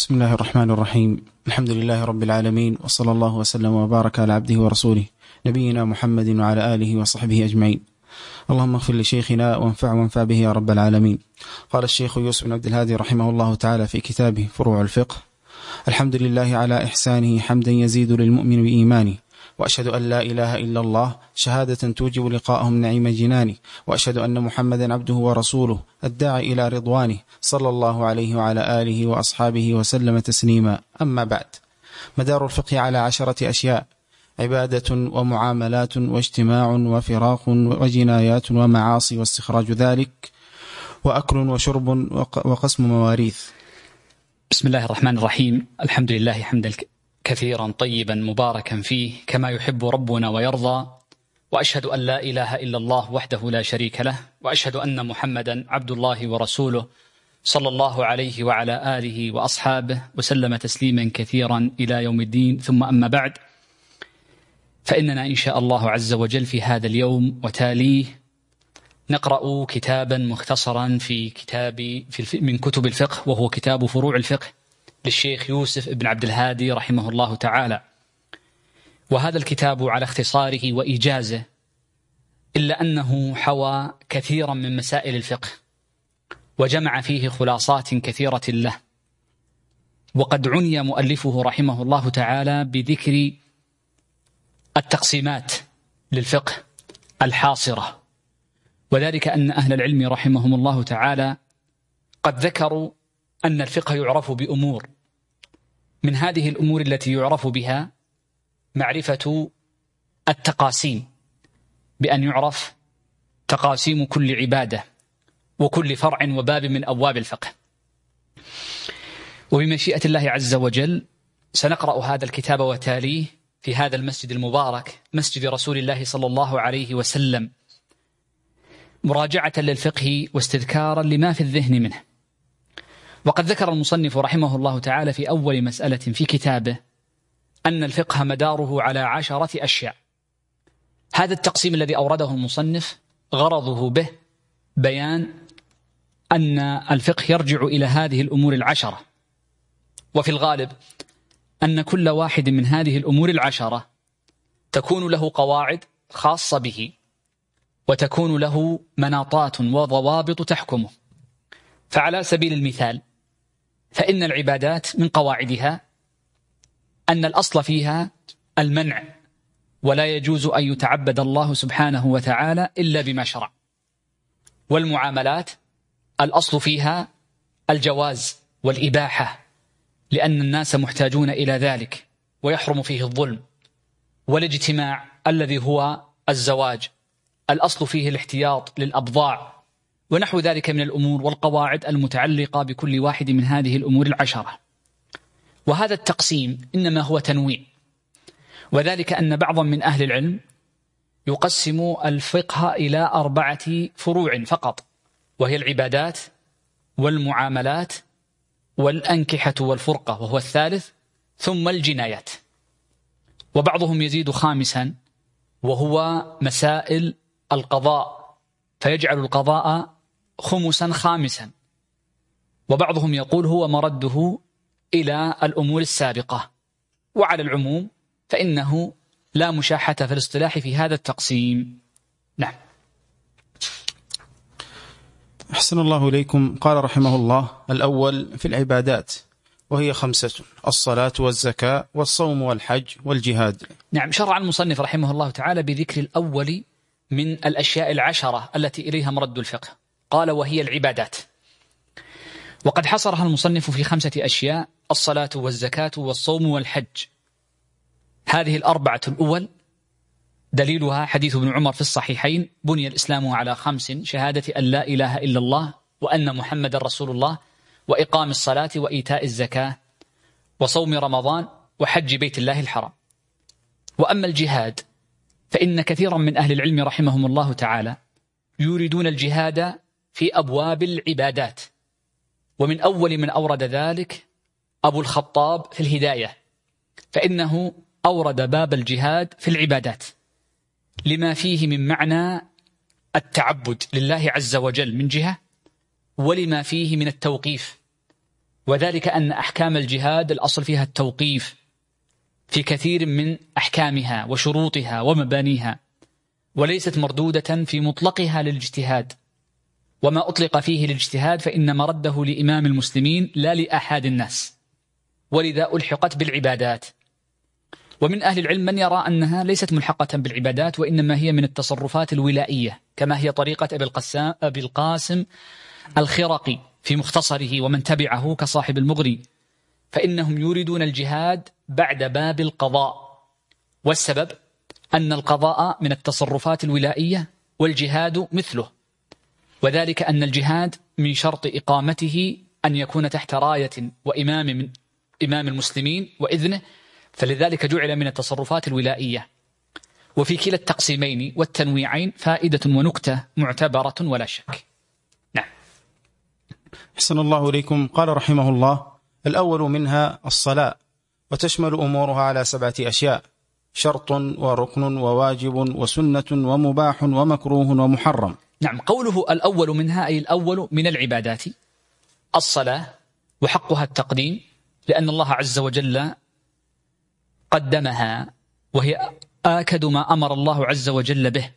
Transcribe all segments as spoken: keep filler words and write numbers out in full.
بسم الله الرحمن الرحيم. الحمد لله رب العالمين، وصلى الله وسلم وبارك على عبده ورسوله نبينا محمد وعلى آله وصحبه أجمعين. اللهم اغفر لشيخنا وانفع وانفع به يا رب العالمين. قال الشيخ يوسف بن عبد الهادي رحمه الله تعالى في كتابه فروع الفقه: الحمد لله على إحسانه حمدا يزيد للمؤمن بإيمانه، وأشهد أن لا إله إلا الله شهادة توجب لقاءهم نعيم جنانه، وأشهد أن محمدا عبده ورسوله الداعي إلى رضوانه، صلى الله عليه وعلى آله وأصحابه وسلم تسليما. أما بعد، مدار الفقه على عشرة أشياء: عبادة ومعاملات واجتماع وفراق وجنايات ومعاصي واستخراج ذلك، وأكل وشرب وقسم مواريث. بسم الله الرحمن الرحيم. الحمد لله حمدا كثيرا طيبا مباركا فيه كما يحب ربنا ويرضى، وأشهد أن لا إله إلا الله وحده لا شريك له، وأشهد أن محمدا عبد الله ورسوله، صلى الله عليه وعلى آله وأصحابه وسلم تسليما كثيرا إلى يوم الدين. ثم أما بعد، فإننا إن شاء الله عز وجل في هذا اليوم وتاليه نقرأ كتابا مختصرا في كتاب في من كتب الفقه، وهو كتاب فروع الفقه للشيخ يوسف بن عبد الهادي رحمه الله تعالى. وهذا الكتاب على اختصاره وإيجازه، إلا أنه حوى كثيرا من مسائل الفقه وجمع فيه خلاصات كثيرة له، وقد عني مؤلفه رحمه الله تعالى بذكر التقسيمات للفقه الحاصرة، وذلك أن أهل العلم رحمهم الله تعالى قد ذكروا أن الفقه يعرف بأمور، من هذه الأمور التي يعرف بها معرفة التقاسيم، بأن يعرف تقاسيم كل عبادة وكل فرع وباب من أبواب الفقه. وبمشيئة الله عز وجل سنقرأ هذا الكتاب وتاليه في هذا المسجد المبارك، مسجد رسول الله صلى الله عليه وسلم، مراجعة للفقه واستذكارا لما في الذهن منه. وقد ذكر المصنف رحمه الله تعالى في أول مسألة في كتابه أن الفقه مداره على عشرة أشياء. هذا التقسيم الذي أورده المصنف غرضه به بيان أن الفقه يرجع إلى هذه الأمور العشرة، وفي الغالب أن كل واحد من هذه الأمور العشرة تكون له قواعد خاصة به، وتكون له مناطات وضوابط تحكمه. فعلى سبيل المثال، فإن العبادات من قواعدها أن الأصل فيها المنع، ولا يجوز أن يتعبد الله سبحانه وتعالى إلا بما شرع. والمعاملات الأصل فيها الجواز والإباحة، لأن الناس محتاجون إلى ذلك ويحرم فيه الظلم. والاجتماع الذي هو الزواج الأصل فيه الاحتياط للأبضاع، ونحو ذلك من الأمور والقواعد المتعلقة بكل واحد من هذه الأمور العشرة. وهذا التقسيم إنما هو تنويع، وذلك أن بعضا من أهل العلم يقسم الفقه إلى أربعة فروع فقط، وهي العبادات والمعاملات والأنكحة والفرقة وهو الثالث، ثم الجنايات. وبعضهم يزيد خامسا وهو مسائل القضاء، فيجعل القضاء خمسا خامسا. وبعضهم يقول هو مرده إلى الأمور السابقة. وعلى العموم فإنه لا مشاحة في الاصطلاح في هذا التقسيم. نعم. أحسن الله إليكم. قال رحمه الله: الأول في العبادات، وهي خمسة: الصلاة والزكاة والصوم والحج والجهاد. نعم. شرع المصنف رحمه الله تعالى بذكر الأول من الأشياء العشرة التي إليها مرد الفقه، قال: وهي العبادات. وقد حصرها المصنف في خمسة أشياء: الصلاة والزكاة والصوم والحج. هذه الأربعة الأول دليلها حديث ابن عمر في الصحيحين: بني الإسلام على خمس: شهادة أن لا إله إلا الله وأن محمد رسول الله، وإقام الصلاة وإيتاء الزكاة وصوم رمضان وحج بيت الله الحرام. وأما الجهاد فإن كثيرا من أهل العلم رحمهم الله تعالى يريدون الجهاد في أبواب العبادات، ومن أول من أورد ذلك أبو الخطاب في الهداية، فإنه أورد باب الجهاد في العبادات لما فيه من معنى التعبد لله عز وجل من جهة، ولما فيه من التوقيف وذلك أن أحكام الجهاد الأصل فيها التوقيف في كثير من أحكامها وشروطها ومبانيها، وليست مردودة في مطلقها للاجتهاد، وما أطلق فيه الاجتهاد فإن مرده لإمام المسلمين لا لأحد الناس، ولذا ألحقت بالعبادات. ومن أهل العلم من يرى أنها ليست ملحقة بالعبادات، وإنما هي من التصرفات الولائية، كما هي طريقة أبي القاسم الخرقي في مختصره ومن تبعه كصاحب المغني، فإنهم يريدون الجهاد بعد باب القضاء، والسبب أن القضاء من التصرفات الولائية والجهاد مثله، وذلك أن الجهاد من شرط إقامته أن يكون تحت راية وإمام من إمام المسلمين وإذنه، فلذلك جعل من التصرفات الولائية. وفي كلا التقسيمين والتنويعين فائدة ونكتة معتبرة ولا شك. نعم. أحسن الله إليكم. قال رحمه الله: الأول منها الصلاة، وتشمل أمورها على سبعة أشياء: شرط وركن وواجب وسنة ومباح ومكروه ومحرم. نعم، قوله الأول منها أي الأول من العبادات الصلاة، وحقها التقديم لأن الله عز وجل قدمها، وهي آكد ما أمر الله عز وجل به،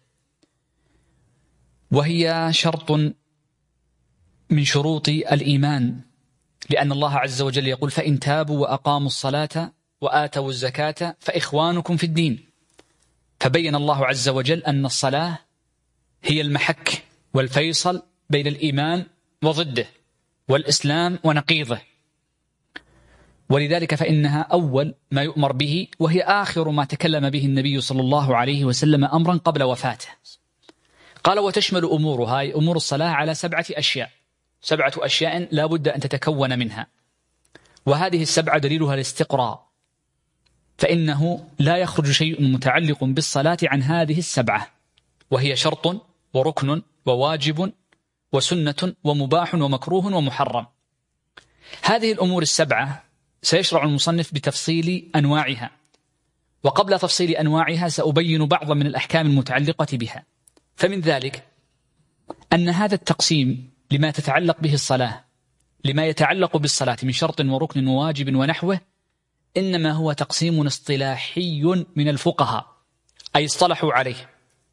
وهي شرط من شروط الإيمان، لأن الله عز وجل يقول: فإن تابوا وأقاموا الصلاة وآتوا الزكاة فإخوانكم في الدين. فبين الله عز وجل أن الصلاة هي المحك والفيصل بين الإيمان وضده والإسلام ونقيضه، ولذلك فإنها أول ما يؤمر به، وهي آخر ما تكلم به النبي صلى الله عليه وسلم أمرا قبل وفاته. قال: وتشمل أمورها أي أمور الصلاة على سبعة أشياء، سبعة أشياء لا بد أن تتكون منها، وهذه السبعة دليلها الاستقراء، فإنه لا يخرج شيء متعلق بالصلاة عن هذه السبعة، وهي شرط وركن وواجب وسنة ومباح ومكروه ومحرم. هذه الأمور السبعة سيشرع المصنف بتفصيل أنواعها، وقبل تفصيل أنواعها سأبين بعض من الأحكام المتعلقة بها. فمن ذلك أن هذا التقسيم لما تتعلق به الصلاة، لما يتعلق بالصلاة من شرط وركن وواجب ونحوه، إنما هو تقسيم اصطلاحي من الفقهاء، أي اصطلحوا عليه،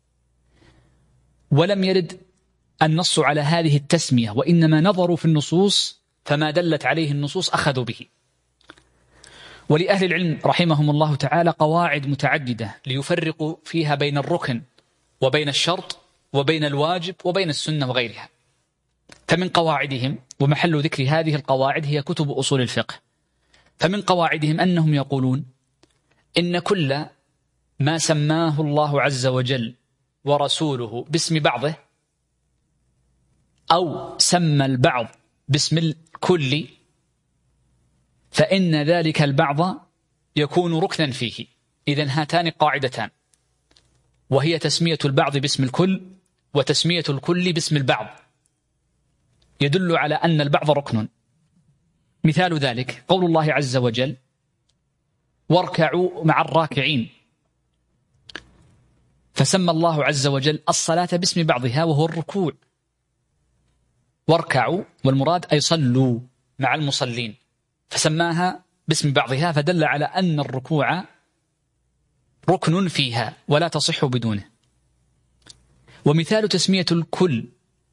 ولم يرد النص على هذه التسمية، وإنما نظروا في النصوص فما دلت عليه النصوص أخذوا به. ولأهل العلم رحمهم الله تعالى قواعد متعددة ليفرقوا فيها بين الركن وبين الشرط وبين الواجب وبين السنة وغيرها. فمن قواعدهم، ومحل ذكر هذه القواعد هي كتب أصول الفقه، فمن قواعدهم أنهم يقولون إن كل ما سماه الله عز وجل ورسوله باسم بعضه، أو سمى البعض باسم الكل، فإن ذلك البعض يكون ركنا فيه. إذن هاتان قاعدتان، وهي تسمية البعض باسم الكل وتسمية الكل باسم البعض، يدل على أن البعض ركن. مثال ذلك قول الله عز وجل: واركعوا مع الراكعين، فسمى الله عز وجل الصلاة باسم بعضها وهو الركوع. واركعوا والمراد أي صلوا مع المصلين، فسماها باسم بعضها، فدل على أن الركوع ركن فيها ولا تصح بدونه. ومثال تسمية الكل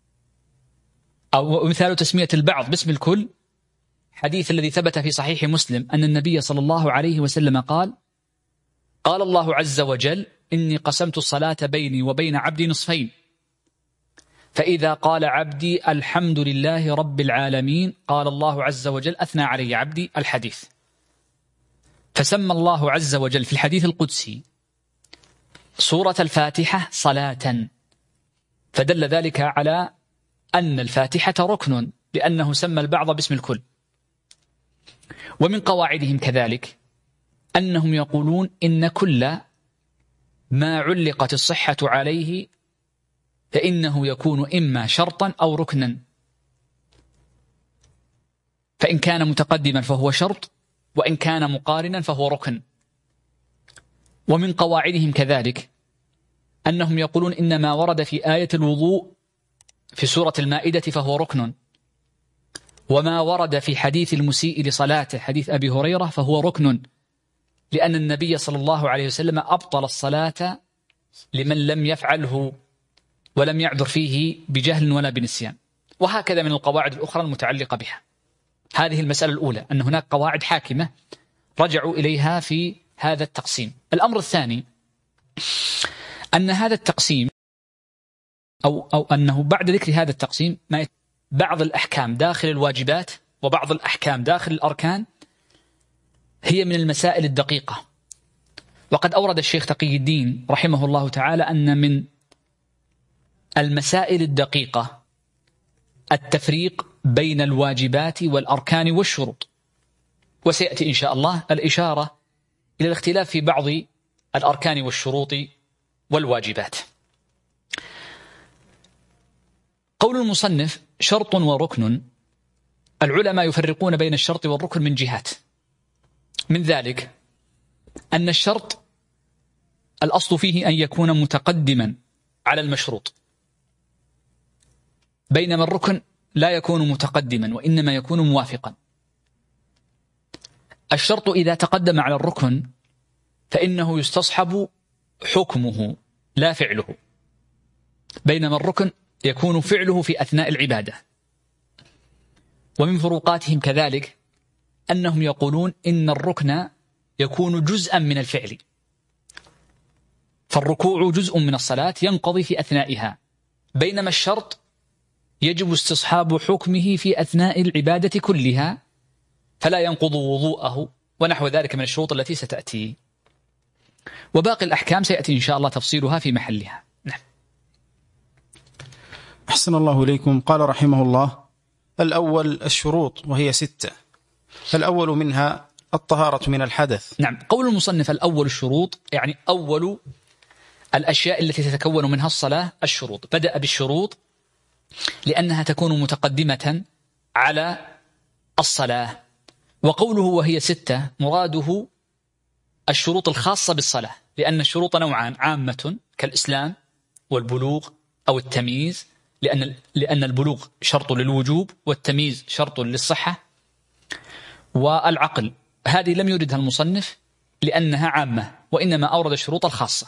أو مثال تسمية البعض باسم الكل حديث الذي ثبت في صحيح مسلم أن النبي صلى الله عليه وسلم قال: قال الله عز وجل: إني قسمت الصلاة بيني وبين عبدي نصفين، فإذا قال عبدي الحمد لله رب العالمين قال الله عز وجل: أثنى علي عبدي. الحديث. فسمى الله عز وجل في الحديث القدسي سورة الفاتحة صلاة، فدل ذلك على أن الفاتحة ركن، لأنه سمى البعض باسم الكل. ومن قواعدهم كذلك أنهم يقولون إن كل ما علقت الصحة عليه فإنه يكون إما شرطا أو ركنا، فإن كان متقدما فهو شرط، وإن كان مقارنا فهو ركن. ومن قواعدهم كذلك أنهم يقولون إن ما ورد في آية الوضوء في سورة المائدة فهو ركن، وما ورد في حديث المسيء لصلاته حديث أبي هريرة فهو ركن، لأن النبي صلى الله عليه وسلم أبطل الصلاة لمن لم يفعله ولم يعذر فيه بجهل ولا بنسيان. وهكذا من القواعد الأخرى المتعلقة بها. هذه المسألة الأولى، أن هناك قواعد حاكمة رجعوا إليها في هذا التقسيم. الأمر الثاني أن هذا التقسيم أو, أو أنه بعد ذكر هذا التقسيم ما بعض الأحكام داخل الواجبات وبعض الأحكام داخل الأركان هي من المسائل الدقيقة. وقد أورد الشيخ تقي الدين رحمه الله تعالى أن من المسائل الدقيقة التفريق بين الواجبات والأركان والشروط، وسيأتي إن شاء الله الإشارة إلى الاختلاف في بعض الأركان والشروط والواجبات. قول المصنف شرط وركن، العلماء يفرقون بين الشرط والركن من جهات. من ذلك أن الشرط الأصل فيه أن يكون متقدما على المشروط، بينما الركن لا يكون متقدما وإنما يكون موافقا. الشرط إذا تقدم على الركن فإنه يستصحب حكمه لا فعله، بينما الركن يكون فعله في أثناء العبادة. ومن فروقاتهم كذلك أنهم يقولون إن الركن يكون جزءا من الفعل، فالركوع جزء من الصلاة ينقضي في أثنائها، بينما الشرط يجب استصحاب حكمه في أثناء العبادة كلها فلا ينقض وضوءه ونحو ذلك من الشروط التي ستأتي. وباقي الأحكام سيأتي إن شاء الله تفصيلها في محلها. نعم. أحسن الله إليكم. قال رحمه الله: الأول الشروط وهي ستة. الأول منها الطهارة من الحدث. نعم. قول المصنف الأول الشروط يعني أول الأشياء التي تتكون منها الصلاة الشروط. بدأ بالشروط لأنها تكون متقدمة على الصلاة. وقوله وهي ستة مراده الشروط الخاصة بالصلاة، لأن الشروط نوعان: عامة كالإسلام والبلوغ أو التمييز، لأن لأن البلوغ شرط للوجوب والتمييز شرط للصحة، والعقل. هذه لم يردها المصنف لأنها عامة، وإنما أورد الشروط الخاصة.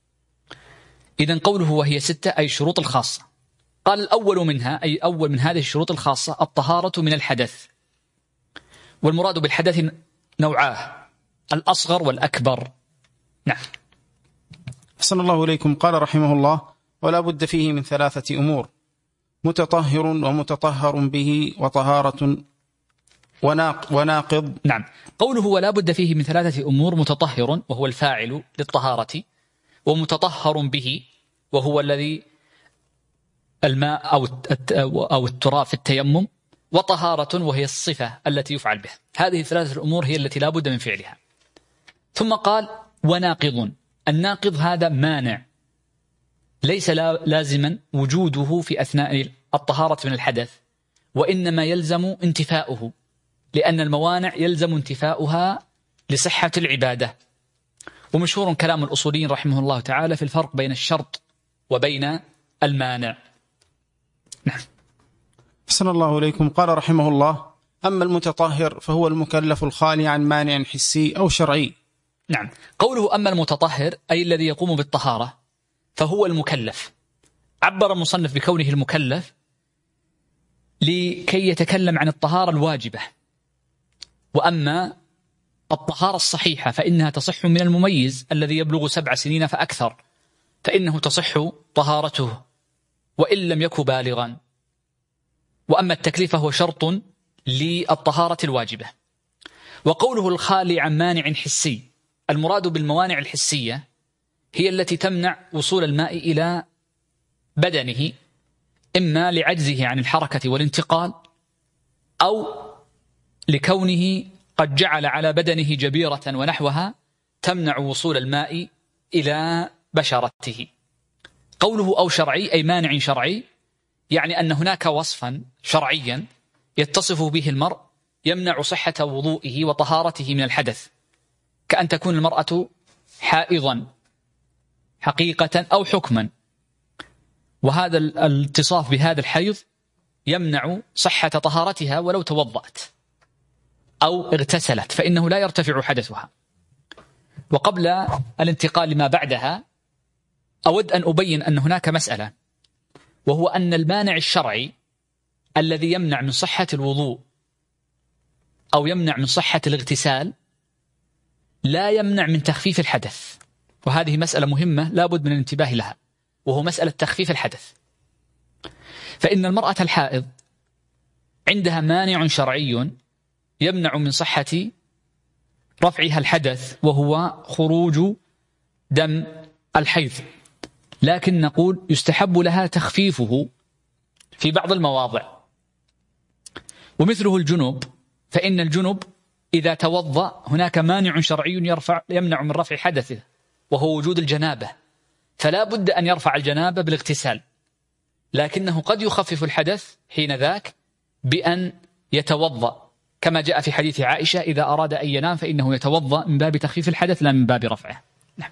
إذن قوله وهي ستة أي الشروط الخاصة. قال الأول منها أي أول من هذه الشروط الخاصة الطهارة من الحدث. والمراد بالحدث نوعاه: الأصغر والأكبر. نعم. أحسن الله إليكم. قال رحمه الله: ولا بد فيه من ثلاثة أمور: متطهر ومتطهر به وطهارة وناقض. نعم. قوله ولا بد فيه من ثلاثة أمور: متطهر وهو الفاعل للطهارة، ومتطهر به وهو الذي الماء أو أو التراب في التيمم، وطهارة وهي الصفة التي يفعل بها. هذه الثلاثة الأمور هي التي لا بد من فعلها. ثم قال وناقض. الناقض هذا مانع، ليس لازما وجوده في أثناء الطهارة من الحدث، وإنما يلزم انتفاؤه، لأن الموانع يلزم انتفاؤها لصحة العبادة. ومشهور كلام الأصوليين رحمه الله تعالى في الفرق بين الشرط وبين المانع. نعم. أحسن الله إليكم. قال رحمه الله: أما المتطهر فهو المكلف الخالي عن مانع حسي أو شرعي. نعم. قوله أما المتطهر أي الذي يقوم بالطهارة فهو المكلف. عبر المصنف بكونه المكلف لكي يتكلم عن الطهارة الواجبة. وأما الطهارة الصحيحة فإنها تصح من المميز الذي يبلغ سبع سنين فأكثر، فإنه تصح طهارته وإن لم يكن بالغا. وأما التكليف فهو شرط للطهارة الواجبة. وقوله الخالي عن مانع حسي، المراد بالموانع الحسية هي التي تمنع وصول الماء إلى بدنه، إما لعجزه عن الحركة والانتقال، أو لكونه قد جعل على بدنه جبيرة ونحوها تمنع وصول الماء إلى بشرته. قوله أو شرعي أي مانع شرعي، يعني أن هناك وصفا شرعيا يتصف به المرء يمنع صحة وضوئه وطهارته من الحدث، كأن تكون المرأة حائضا حقيقة أو حكما. وهذا الاتصاف بهذا الحيض يمنع صحة طهارتها ولو توضأت أو اغتسلت، فإنه لا يرتفع حدثها. وقبل الانتقال لما بعدها أود أن أبين أن هناك مسألة، وهو أن المانع الشرعي الذي يمنع من صحة الوضوء أو يمنع من صحة الاغتسال لا يمنع من تخفيف الحدث. وهذه مسألة مهمة لا بد من الانتباه لها، وهو مسألة تخفيف الحدث. فإن المرأة الحائض عندها مانع شرعي يمنع من صحة رفعها الحدث، وهو خروج دم الحيض، لكن نقول يستحب لها تخفيفه في بعض المواضع. ومثله الجنوب، فإن الجنوب إذا توضأ هناك مانع شرعي يرفع يمنع من رفع حدثه، وهو وجود الجنابة، فلا بد أن يرفع الجنابة بالاغتسال، لكنه قد يخفف الحدث حين ذاك بأن يتوضأ، كما جاء في حديث عائشة إذا أراد أن ينام فإنه يتوضأ من باب تخفيف الحدث لا من باب رفعه. نعم.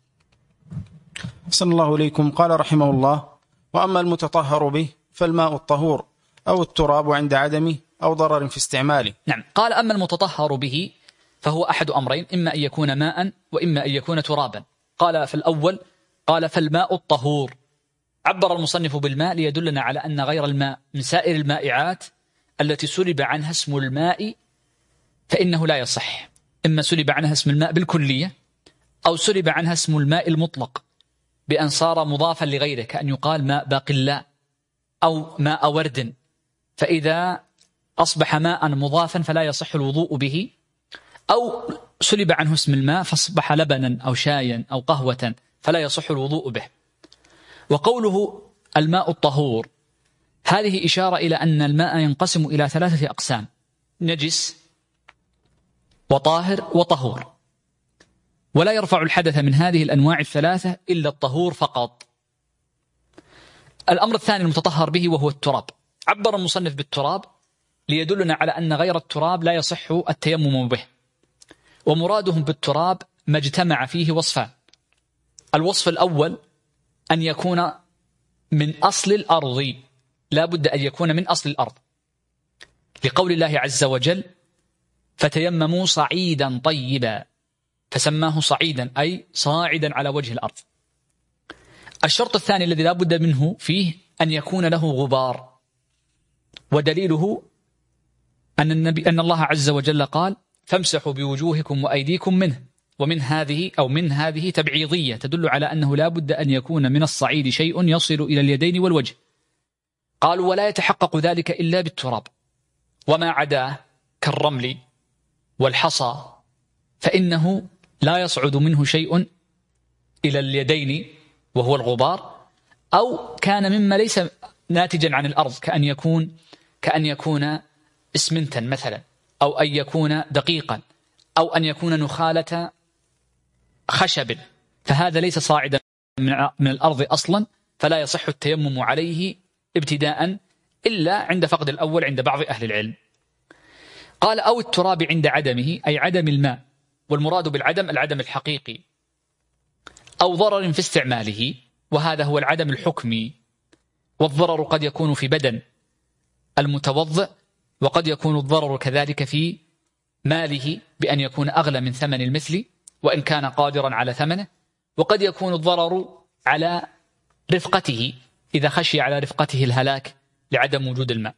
صلى الله عليكم. قال رحمه الله: وأما المتطهر به فالماء الطهور أو التراب عند عدمه أو ضرر في استعماله. نعم. قال: أما المتطهر به فهو أحد أمرين، إما أن يكون ماء وإما أن يكون ترابا. قال في الأول قال فالماء الطهور، عبر المصنف بالماء ليدلنا على أن غير الماء من سائر المائعات التي سلب عنها اسم الماء فإنه لا يصح، إما سلب عنها اسم الماء بالكلية أو سلب عنها اسم الماء المطلق بأن صار مضافا لغيره، كأن يقال ماء باقلاء أو ماء ورد، فإذا أصبح ماء مضافا فلا يصح الوضوء به، أو سلب عنه اسم الماء فأصبح لبنا أو شايا أو قهوة فلا يصح الوضوء به. وقوله الماء الطهور هذه إشارة إلى أن الماء ينقسم إلى ثلاثة أقسام: نجس وطاهر وطهور، ولا يرفع الحدث من هذه الأنواع الثلاثة إلا الطهور فقط. الأمر الثاني المتطهر به وهو التراب، عبر المصنف بالتراب ليدلنا على أن غير التراب لا يصح التيمم به، ومرادهم بالتراب ما اجتمع فيه وصفان: الوصف الأول أن يكون من أصل الأرض، لا بد أن يكون من أصل الأرض، لقول الله عز وجل: فتيمموا صعيدا طيبا، فسماه صعيدا أي صاعدا على وجه الأرض. الشرط الثاني الذي لا بد منه فيه أن يكون له غبار، ودليله أن النبي أن الله عز وجل قال: فامسحوا بوجوهكم وأيديكم منه، ومن هذه أو من هذه تبعيضية تدل على أنه لا بد أن يكون من الصعيد شيء يصل إلى اليدين والوجه. قالوا: ولا يتحقق ذلك إلا بالتراب، وما عداه كالرمل والحصى فإنه لا يصعد منه شيء إلى اليدين وهو الغبار، أو كان مما ليس ناتجا عن الأرض، كأن يكون كأن يكون اسمنتا مثلا، أو أن يكون دقيقا، أو أن يكون نخالة خشب، فهذا ليس صاعدا من الأرض أصلا، فلا يصح التيمم عليه ابتداء إلا عند فقد الأول عند بعض أهل العلم. قال: أو التراب عند عدمه، أي عدم الماء، والمراد بالعدم العدم الحقيقي، أو ضرر في استعماله، وهذا هو العدم الحكمي. والضرر قد يكون في بدن المتوضئ، وقد يكون الضرر كذلك في ماله بأن يكون أغلى من ثمن المثل وإن كان قادرا على ثمنه، وقد يكون الضرر على رفقته إذا خشي على رفقته الهلاك لعدم وجود الماء.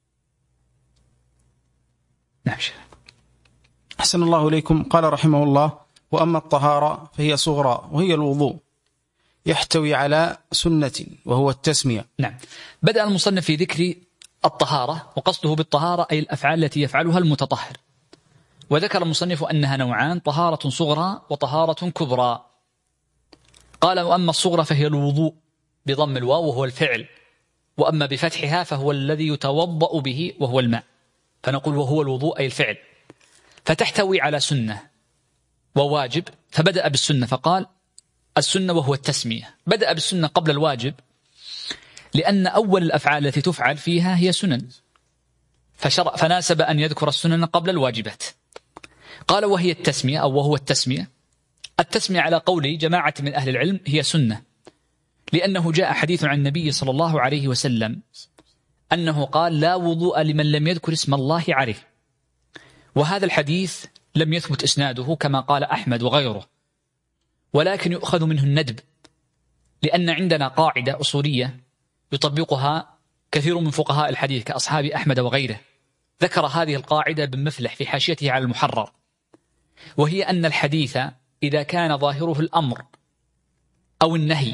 نعم. أحسن الله إليكم. قال رحمه الله: وأما الطهارة فهي صغرى وهي الوضوء، يحتوي على سنة وهو التسمية. نعم. بدأ المصنف في ذكر الطهارة، وقصده بالطهارة أي الأفعال التي يفعلها المتطهر، وذكر المصنف أنها نوعان: طهارة صغرى وطهارة كبرى. قال: وأما الصغرى فهي الوضوء بضم الواو وهو الفعل، وأما بفتحها فهو الذي يتوضأ به وهو الماء، فنقول وهو الوضوء أي الفعل، فتحتوي على سنة وواجب، فبدأ بالسنة فقال السنة وهو التسمية. بدأ بالسنة قبل الواجب لأن أول الأفعال التي تفعل فيها هي سنن، فشرع فناسب أن يذكر السنن قبل الواجبات. قال: وهي التسمية أو وهو التسمية. التسمية على قول جماعة من أهل العلم هي سنة، لأنه جاء حديث عن النبي صلى الله عليه وسلم أنه قال لا وضوء لمن لم يذكر اسم الله عليه، وهذا الحديث لم يثبت إسناده كما قال أحمد وغيره، ولكن يؤخذ منه الندب، لأن عندنا قاعدة أصولية يطبقها كثير من فقهاء الحديث كأصحاب أحمد وغيره. ذكر هذه القاعدة ابن مفلح في حاشيته على المحرر، وهي أن الحديث إذا كان ظاهره الأمر أو النهي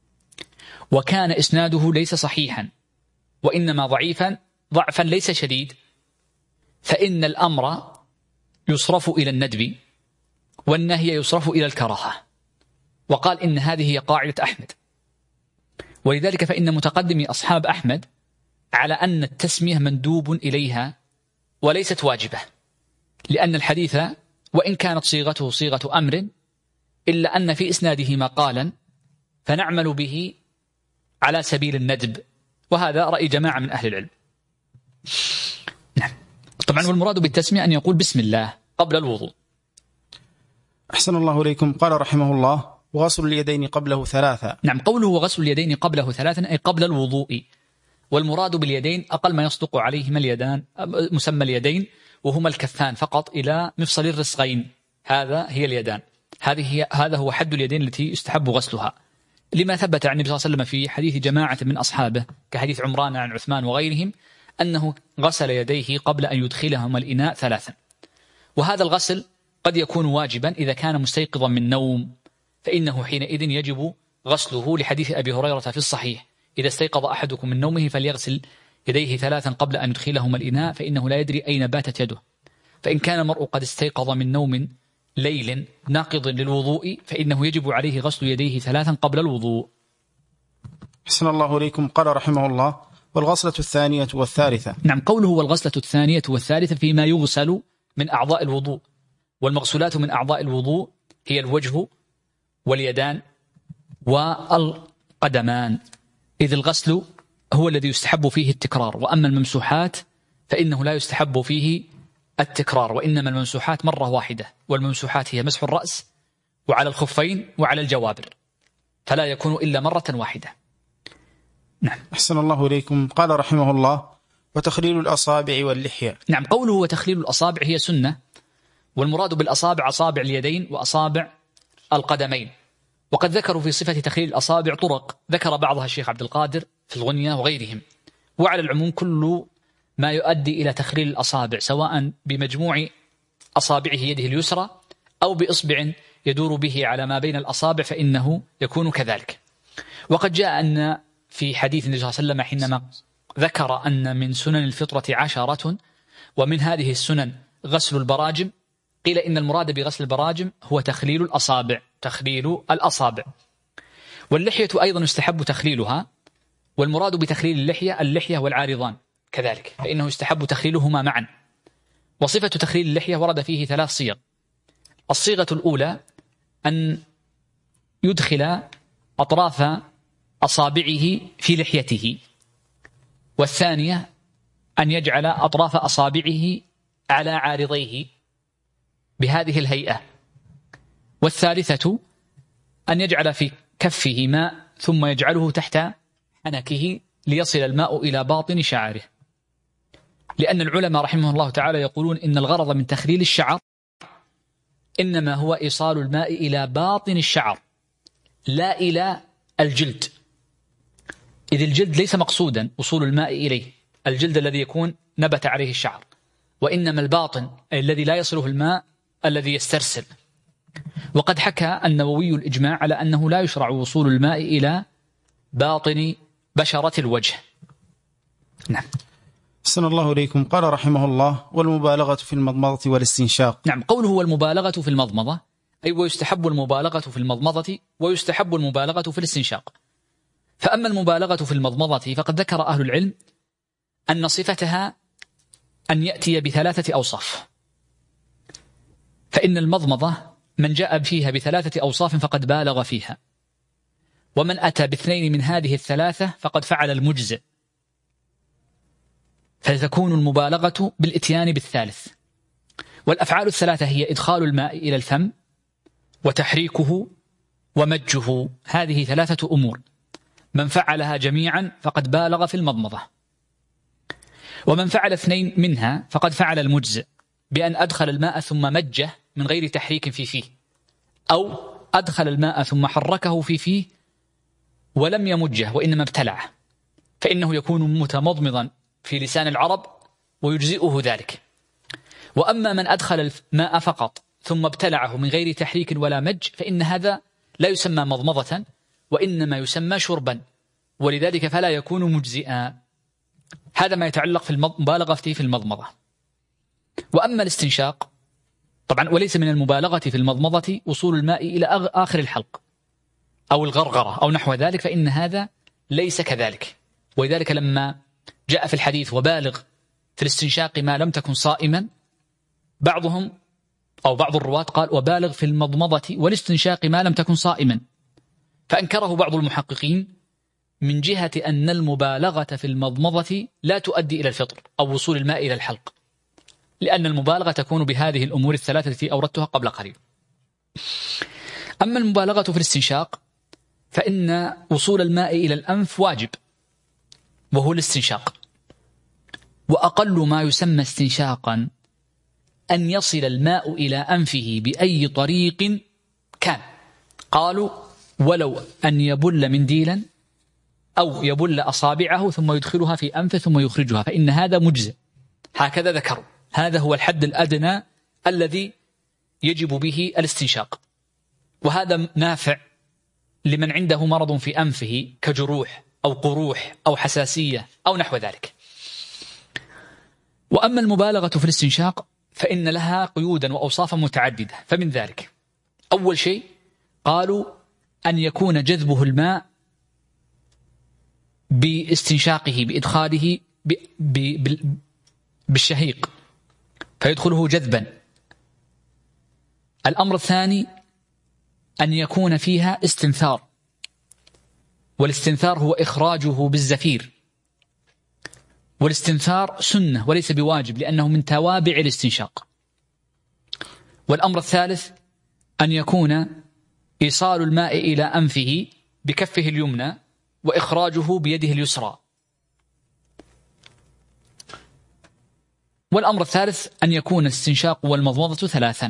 وكان إسناده ليس صحيحا وإنما ضعيفا ضعفا ليس شديد، فإن الأمر يصرف إلى الندب والنهي يصرف إلى الكراهة. وقال إن هذه هي قاعدة أحمد، ولذلك فإن متقدمي أصحاب أحمد على أن التسمية مندوب إليها وليست واجبة، لأن الحديث وإن كانت صيغته صيغة أمر إلا أن في إسناده مقالا فنعمل به على سبيل الندب، وهذا رأي جماعة من أهل العلم. نعم. طبعا والمراد بالتسمية أن يقول بسم الله قبل الوضوء. أحسن الله إليكم. قال رحمه الله: وغسل اليدين قبله ثلاثة. نعم، قوله وغسل اليدين قبله ثلاثا أي قبل الوضوء، والمراد باليدين أقل ما يصدق عليهما اليدان، مسمى اليدين وهما الكفان فقط إلى مفصل الرسغين، هذا هي اليدان، هذه هي هذا هو حد اليدين التي يستحب غسلها، لما ثبت عن النبي صلى الله عليه وسلم في حديث جماعة من أصحابه كحديث عمران عن عثمان وغيرهم أنه غسل يديه قبل أن يدخلهما الإناء ثلاثا. وهذا الغسل قد يكون واجبا إذا كان مستيقظا من نوم، فإنه حينئذ يجب غسله، لحديث أبي هريرة في الصحيح: إذا استيقظ أحدكم من نومه فليغسل يديه ثلاثا قبل أن يدخلهما الإناء فإنه لا يدري أين باتت يده. فإن كان المرء قد استيقظ من نوم ليل ناقض للوضوء فإنه يجب عليه غسل يديه ثلاثا قبل الوضوء. حسن الله إليكم. قال رحمه الله: والغسلة الثانية والثالثة. نعم، قوله والغسلة الثانية والثالثة فيما يغسل من أعضاء الوضوء، والمغسولات من أعضاء الوضوء هي الوجه واليدان والقدمان، إذ الغسل هو الذي يستحب فيه التكرار، وأما الممسوحات فإنه لا يستحب فيه التكرار، وإنما الممسوحات مرة واحدة، والممسوحات هي مسح الرأس وعلى الخفين وعلى الجوابر، فلا يكون إلا مرة واحدة. نعم. أحسن الله إليكم. قال رحمه الله: وتخليل الأصابع واللحية. نعم، قوله وتخليل الأصابع هي سنة، والمراد بالأصابع أصابع اليدين وأصابع القدمين، وقد ذكروا في صفة تخليل الأصابع طرق ذكر بعضها الشيخ عبد القادر في الغنية وغيرهم. وعلى العموم كل ما يؤدي إلى تخليل الأصابع سواء بمجموع أصابعه يده اليسرى أو بإصبع يدور به على ما بين الأصابع فإنه يكون كذلك. وقد جاء أن في حديث النبي صلى الله عليه وسلم حينما ذكر أن من سنن الفطرة عشرة ومن هذه السنن غسل البراجم، قيل إن المراد بغسل البراجم هو تخليل الأصابع، تخليل الأصابع. واللحية أيضا يستحب تخليلها، والمراد بتخليل اللحية اللحية والعارضان كذلك، فإنه يستحب تخليلهما معا. وصفة تخليل اللحية ورد فيه ثلاث صيغ: الصيغة الأولى أن يدخل أطراف أصابعه في لحيته، والثانية أن يجعل أطراف أصابعه على عارضيه بهذه الهيئة، والثالثة أن يجعل في كفه ماء ثم يجعله تحت حنكه ليصل الماء إلى باطن شعره، لأن العلماء رحمه الله تعالى يقولون إن الغرض من تخليل الشعر إنما هو إيصال الماء إلى باطن الشعر لا إلى الجلد، إذ الجلد ليس مقصودا وصول الماء إليه، الجلد الذي يكون نبت عليه الشعر، وإنما الباطن أي الذي لا يصله الماء الذي يسترسل. وقد حكى النووي الإجماع على أنه لا يشرع وصول الماء إلى باطن بشرة الوجه. نعم. أحسن الله إليكم. قال رحمه الله: والمبالغة في المضمضة والاستنشاق. نعم، قوله والمبالغة في المضمضة أي ويستحب المبالغة في المضمضة ويستحب المبالغة في الاستنشاق. فأما المبالغة في المضمضة فقد ذكر أهل العلم أن صفتها أن يأتي بثلاثة أوصاف، فإن المضمضة من جاء فيها بثلاثة أوصاف فقد بالغ فيها، ومن أتى باثنين من هذه الثلاثة فقد فعل المجزئ، فتكون المبالغة بالإتيان بالثالث. والأفعال الثلاثة هي إدخال الماء إلى الفم وتحريكه ومجه، هذه ثلاثة أمور من فعلها جميعا فقد بالغ في المضمضة. ومن فعل اثنين منها فقد فعل المجزئ بأن أدخل الماء ثم مجه من غير تحريك في فيه، أو أدخل الماء ثم حركه في فيه ولم يمجه وإنما ابتلعه، فإنه يكون متمضمضا في لسان العرب ويجزئه ذلك. وأما من أدخل الماء فقط ثم ابتلعه من غير تحريك ولا مج فإن هذا لا يسمى مضمضة وإنما يسمى شربا، ولذلك فلا يكون مجزئا. هذا ما يتعلق في المبالغة في المضمضة. وأما الاستنشاق طبعا وليس من المبالغة في المضمضة وصول الماء إلى آخر الحلق أو الغرغرة أو نحو ذلك، فإن هذا ليس كذلك. ولذلك لما جاء في الحديث وبالغ في الاستنشاق ما لم تكن صائما، بعضهم أو بعض الرواة قال وبالغ في المضمضة والاستنشاق ما لم تكن صائما، فأنكره بعض المحققين من جهة أن المبالغة في المضمضة لا تؤدي إلى الفطر أو وصول الماء إلى الحلق، لأن المبالغة تكون بهذه الأمور الثلاثة التي أوردتها قبل قليل. أما المبالغة في الاستنشاق فإن وصول الماء إلى الأنف واجب وهو الاستنشاق، وأقل ما يسمى استنشاقا أن يصل الماء إلى أنفه بأي طريق كان. قالوا ولو أن يبل منديلا أو يبل أصابعه ثم يدخلها في أنفه ثم يخرجها فإن هذا مجزئ، هكذا ذكروا. هذا هو الحد الأدنى الذي يجب به الاستنشاق، وهذا نافع لمن عنده مرض في أنفه كجروح أو قروح أو حساسية أو نحو ذلك. وأما المبالغة في الاستنشاق فإن لها قيودا وأوصافا متعددة، فمن ذلك أول شيء قالوا أن يكون جذبه الماء باستنشاقه بإدخاله ب... ب... بالشهيق فيدخله جذبا. الأمر الثاني أن يكون فيها استنثار، والاستنثار هو إخراجه بالزفير، والاستنثار سنة وليس بواجب لأنه من توابع الاستنشاق. والأمر الثالث أن يكون إيصال الماء إلى أنفه بكفه اليمنى وإخراجه بيده اليسرى. والأمر الثالث أن يكون الاستنشاق والمضمضة ثلاثا،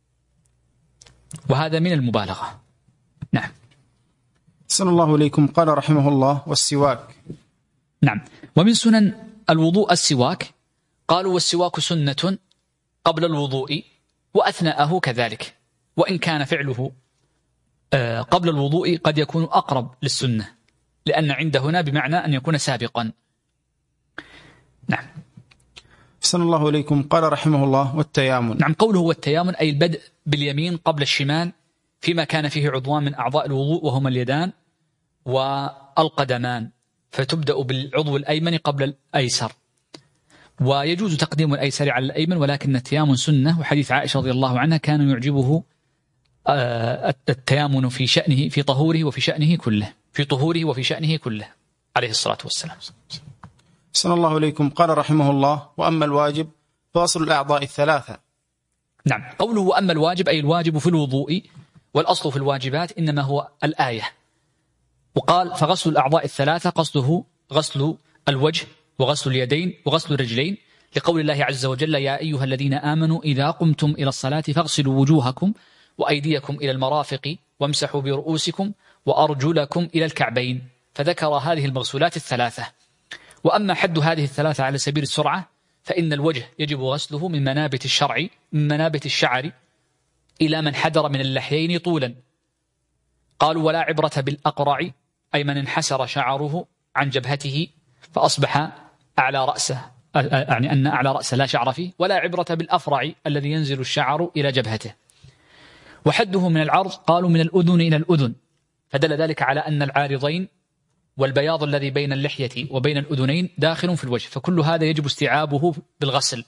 وهذا من المبالغة. نعم. أحسن الله إليكم. قال رحمه الله والسواك. نعم. ومن سنن الوضوء السواك، قالوا والسواك سنة قبل الوضوء وأثناءه كذلك، وإن كان فعله قبل الوضوء قد يكون أقرب للسنة، لأن عند هنا بمعنى أن يكون سابقا. نعم. أحسن الله إليكم. قال رحمه الله والتيامن. نعم. قوله والتيامن أي البدء باليمين قبل الشمال فيما كان فيه عضوان من أعضاء الوضوء وهما اليدان والقدمان، فتبدأ بالعضو الأيمن قبل الأيسر، ويجوز تقديم الأيسر على الأيمن، ولكن التيامن سنة. وحديث عائشة رضي الله عنها كان يعجبه التيامن في شأنه في طهوره وفي شأنه كله في طهوره وفي شأنه كله عليه الصلاة والسلام. أحسن الله إليكم. قال رحمه الله وأما الواجب فأصل الأعضاء الثلاثة. نعم. قوله وأما الواجب أي الواجب في الوضوء، والأصل في الواجبات إنما هو الآية. وقال فغسل الأعضاء الثلاثة قصده غسل الوجه وغسل اليدين وغسل الرجلين، لقول الله عز وجل يا أيها الذين آمنوا إذا قمتم إلى الصلاة فاغسلوا وجوهكم وأيديكم إلى المرافق وامسحوا برؤوسكم وأرجلكم إلى الكعبين، فذكر هذه المغسولات الثلاثة. وأما حد هذه الثلاثة على سبيل السرعة فإن الوجه يجب غسله من منابت الشرع من منابت الشعر إلى من حدر من اللحيين طولا. قالوا ولا عبرة بالأقرع أي من انحسر شعره عن جبهته فأصبح أعلى رأسه، يعني أن أعلى رأسه لا شعر فيه، ولا عبرة بالأفرع الذي ينزل الشعر إلى جبهته. وحده من العرض قالوا من الأذن إلى الأذن، فدل ذلك على أن العارضين والبياض الذي بين اللحية وبين الأذنين داخل في الوجه، فكل هذا يجب استيعابه بالغسل.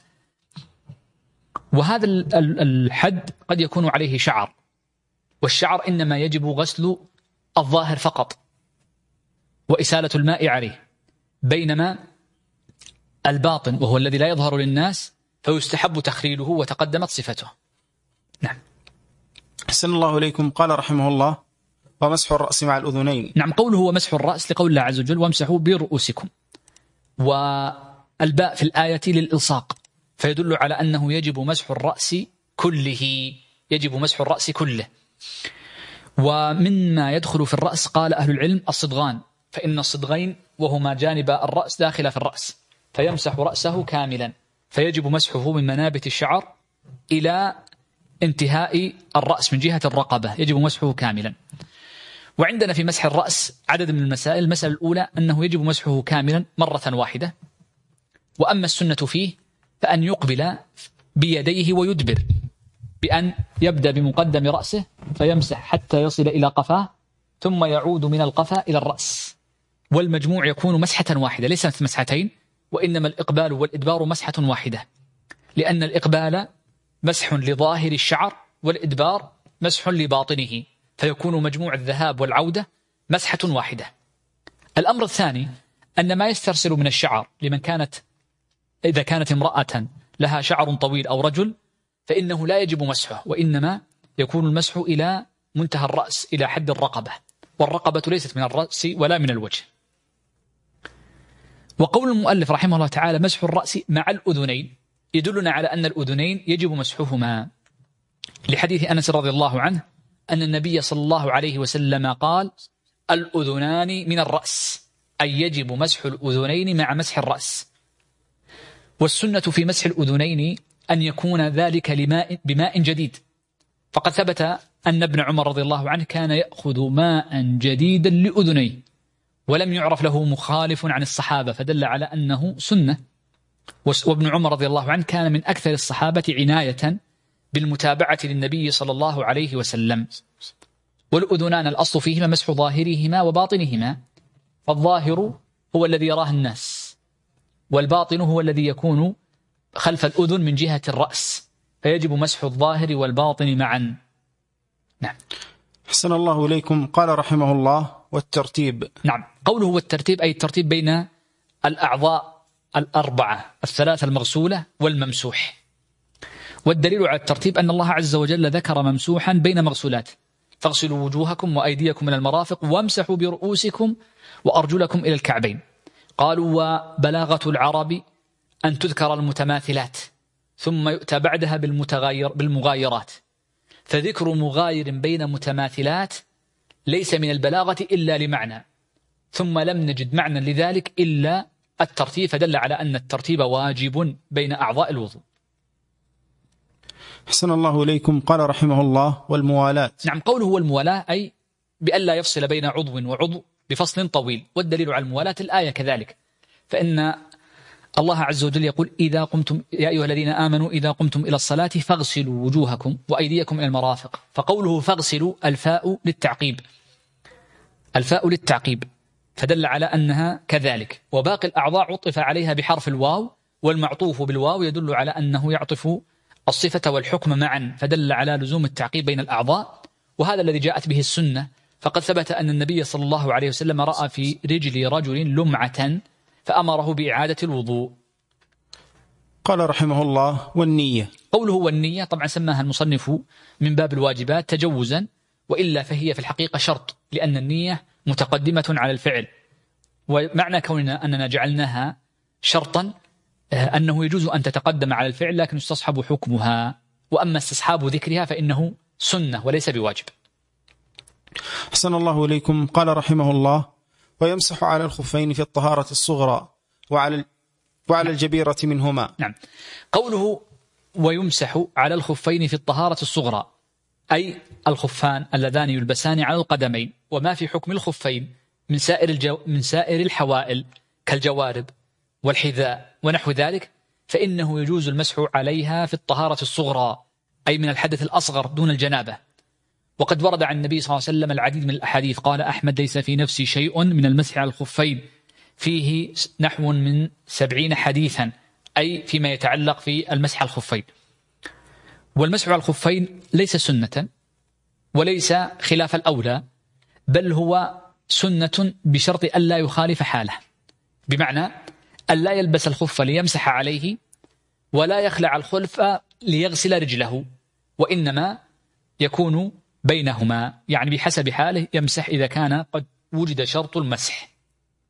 وهذا الحد قد يكون عليه شعر، والشعر إنما يجب غسل الظاهر فقط وإسالة الماء عليه، بينما الباطن وهو الذي لا يظهر للناس فيستحب تخليله وتقدمت صفته. نعم. أحسن الله إليكم. قال رحمه الله ومسح الرأس مع الأذنين. نعم. قوله هو مسح الرأس لقول الله عز وجل وامسحوا برؤوسكم، الباء في الآية للإلصاق، فيدل على أنه يجب مسح الرأس كله، يجب مسح الرأس كله. ومما يدخل في الرأس قال أهل العلم الصدغان، فإن الصدغين وهما جانب الرأس داخل في الرأس، فيمسح رأسه كاملا، فيجب مسحه من منابت الشعر إلى انتهاء الرأس من جهة الرقبة، يجب مسحه كاملا. وعندنا في مسح الرأس عدد من المسائل. المسألة الأولى أنه يجب مسحه كاملا مرة واحدة، وأما السنة فيه فأن يقبل بيديه ويدبر، بأن يبدأ بمقدم رأسه فيمسح حتى يصل إلى قفاه، ثم يعود من القفا إلى الرأس، والمجموع يكون مسحة واحدة ليست مسحتين، وإنما الإقبال والإدبار مسحة واحدة، لأن الإقبال مسح لظاهر الشعر والإدبار مسح لباطنه، فيكون مجموع الذهاب والعودة مسحة واحدة. الأمر الثاني أن ما يسترسل من الشعر لمن كانت إذا كانت امرأة لها شعر طويل أو رجل فإنه لا يجب مسحه، وإنما يكون المسح إلى منتهى الرأس إلى حد الرقبة، والرقبة ليست من الرأس ولا من الوجه. وقول المؤلف رحمه الله تعالى مسح الرأس مع الأذنين يدلنا على أن الأذنين يجب مسحهما، لحديث أنس رضي الله عنه أن النبي صلى الله عليه وسلم قال الأذنان من الرأس، أي يجب مسح الأذنين مع مسح الرأس. والسنة في مسح الأذنين أن يكون ذلك لماء بماء جديد، فقد ثبت أن ابن عمر رضي الله عنه كان يأخذ ماء جديدا لأذنيه، ولم يعرف له مخالف عن الصحابة، فدل على أنه سنة. وابن عمر رضي الله عنه كان من أكثر الصحابة عناية بالمتابعة للنبي صلى الله عليه وسلم. والأذنان الأصل فيهما مسح ظاهرهما وباطنهما، فالظاهر هو الذي يراه الناس، والباطن هو الذي يكون خلف الأذن من جهة الرأس، فيجب مسح الظاهر والباطن معا. نعم. حسن الله إليكم. قال رحمه الله والترتيب. نعم، قوله والترتيب أي الترتيب بين الأعضاء الأربعة الثلاثة المغسولة والممسوح. والدليل على الترتيب أن الله عز وجل ذكر ممسوحا بين مغسولات، فاغسلوا وجوهكم وأيديكم من المرافق وامسحوا برؤوسكم وأرجلكم إلى الكعبين. قالوا وبلاغة العرب أن تذكر المتماثلات ثم يؤتى بعدها بالمتغاير بالمغايرات، فذكر مغاير بين متماثلات ليس من البلاغة إلا لمعنى، ثم لم نجد معنى لذلك إلا الترتيب، فدل على أن الترتيب واجب بين أعضاء الوضوء. حسن الله إليكم. قال رحمه الله والموالاة. نعم، قوله والموالاة أي بألا يفصل بين عضو وعضو بفصل طويل، والدليل على الموالاة الآية كذلك، فإن الله عز وجل يقول إذا قمتم يا أيها الذين آمنوا إذا قمتم إلى الصلاة فاغسلوا وجوهكم وأيديكم إلى المرافق، فقوله فاغسلوا الفاء للتعقيب، الفاء للتعقيب، فدل على أنها كذلك. وباقي الأعضاء عطف عليها بحرف الواو، والمعطوف بالواو يدل على أنه يعطف الصفة والحكم معا، فدل على لزوم التعقيب بين الأعضاء، وهذا الذي جاءت به السنة. فقد ثبت أن النبي صلى الله عليه وسلم رأى في رجل رجل لمعة فأمره بإعادة الوضوء. قال رحمه الله والنية. قوله والنية طبعا سماها المصنف من باب الواجبات تجوزا، وإلا فهي في الحقيقة شرط، لأن النية متقدمة على الفعل، ومعنى كوننا أننا جعلناها شرطا أنه يجوز أن تتقدم على الفعل لكن يستصحب حكمها، وأما استصحاب ذكرها فإنه سنة وليس بواجب. حسن الله إليكم. قال رحمه الله ويمسح على الخفين في الطهارة الصغرى وعلى وعلى الجبيرة منهما. نعم، قوله ويمسح على الخفين في الطهارة الصغرى أي الخفان اللذان يلبسان على القدمين، وما في حكم الخفين من سائر الجو من سائر الحوائل كالجوارب والحذاء ونحو ذلك، فإنه يجوز المسح عليها في الطهارة الصغرى أي من الحدث الأصغر دون الجنابة. وقد ورد عن النبي صلى الله عليه وسلم العديد من الأحاديث، قال أحمد ليس في نفسي شيء من المسح على الخفين، فيه نحو من سبعين حديثا، أي فيما يتعلق في المسح على الخفين. والمسح على الخفين ليس سنة وليس خلاف الأولى، بل هو سنة بشرط ألا يخالف حاله، بمعنى ألا يلبس الخف ليمسح عليه ولا يخلع الخلف ليغسل رجله، وإنما يكون بينهما، يعني بحسب حاله يمسح إذا كان قد وجد شرط المسح.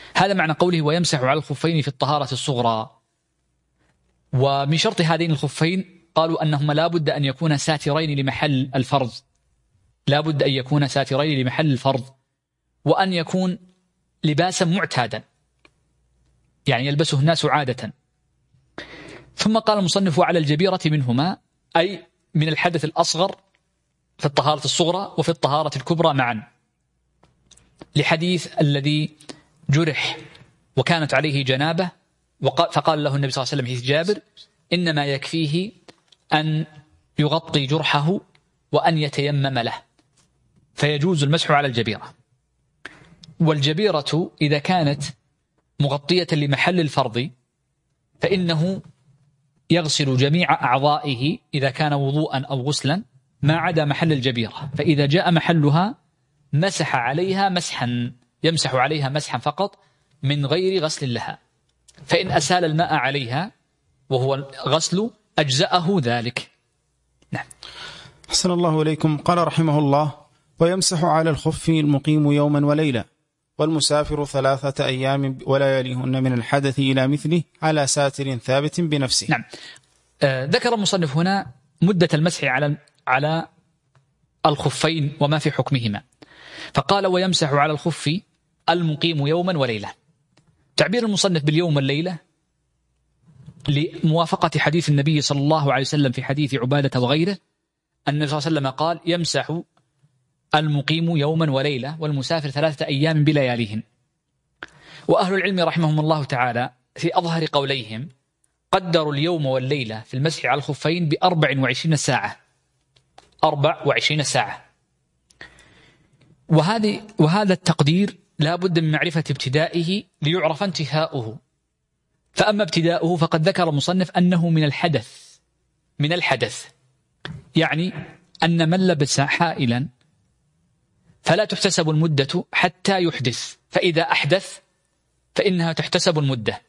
هذا معنى قوله ويمسح على الخفين في الطهارة الصغرى. ومن شرط هذين الخفين قالوا أنهما لا بد أن يكون ساترين لمحل الفرض، لا بد أن يكون ساترين لمحل الفرض، وأن يكون لباسا معتادا يعني يلبسه الناس عادة. ثم قال المصنف على الجبيرة منهما، أي من الحدث الأصغر في الطهارة الصغرى وفي الطهارة الكبرى معا، لحديث الذي جرح وكانت عليه جنابه فقال له النبي صلى الله عليه وسلم حديث جابر إنما يكفيه أن يغطي جرحه وأن يتيمم له، فيجوز المسح على الجبيرة. والجبيرة إذا كانت مغطية لمحل الفرض فإنه يغسل جميع أعضائه إذا كان وضوءا أو غسلا ما عدا محل الجبيرة، فإذا جاء محلها مسح عليها مسحا، يمسح عليها مسحا فقط من غير غسل لها، فإن أسال الماء عليها وهو غسل أجزأه ذلك. نعم. أحسن الله إليكم. قال رحمه الله ويمسح على الخف المقيم يوما وليلة والمسافر ثلاثة أيام ولا يليهن من الحدث إلى مثله على ساتر ثابت بنفسه. نعم. آه ذكر المصنف هنا مدة المسح على على الخفين وما في حكمهما، فقال ويمسح على الخف المقيم يوما وليلة. تعبير المصنف باليوم والليلة لموافقة حديث النبي صلى الله عليه وسلم في حديث عبادة وغيره، النبي صلى الله عليه وسلم قال يمسح المقيم يوما وليلة والمسافر ثلاثة أيام بلياليهن. وأهل العلم رحمهم الله تعالى في أظهر قوليهم قدروا اليوم والليلة في المسح على الخفين بأربع وعشرين ساعة، أربع وعشرين ساعة. وهذه وهذا التقدير لا بد من معرفة ابتدائه ليعرف انتهاؤه. فأما ابتداؤه فقد ذكر المصنف أنه من الحدث، من الحدث يعني أن من لبس حائلا فلا تحتسب المدة حتى يحدث، فإذا أحدث فإنها تحتسب المدة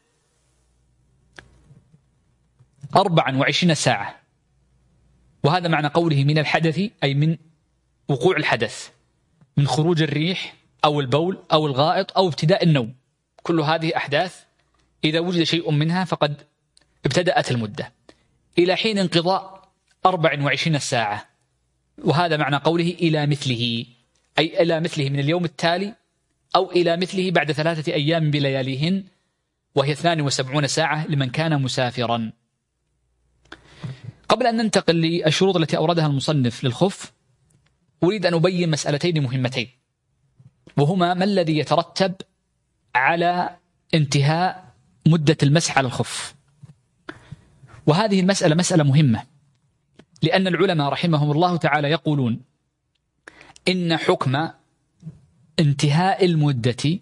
أربعا وعشرين ساعة. وهذا معنى قوله من الحدث أي من وقوع الحدث، من خروج الريح أو البول أو الغائط أو ابتداء النوم، كل هذه أحداث إذا وجد شيء منها فقد ابتدأت المدة إلى حين انقضاء أربع وعشرين ساعة. وهذا معنى قوله إلى مثله، أي إلى مثله من اليوم التالي أو إلى مثله بعد ثلاثة أيام بلياليهن، وهي اثنان وسبعون ساعة لمن كان مسافرا. قبل أن ننتقل للشروط التي أوردها المصنف للخف أريد أن أبين مسألتين مهمتين، وهما ما الذي يترتب على انتهاء مدة المسح على الخف. وهذه المسألة مسألة مهمة، لأن العلماء رحمهم الله تعالى يقولون إن حكم انتهاء المدة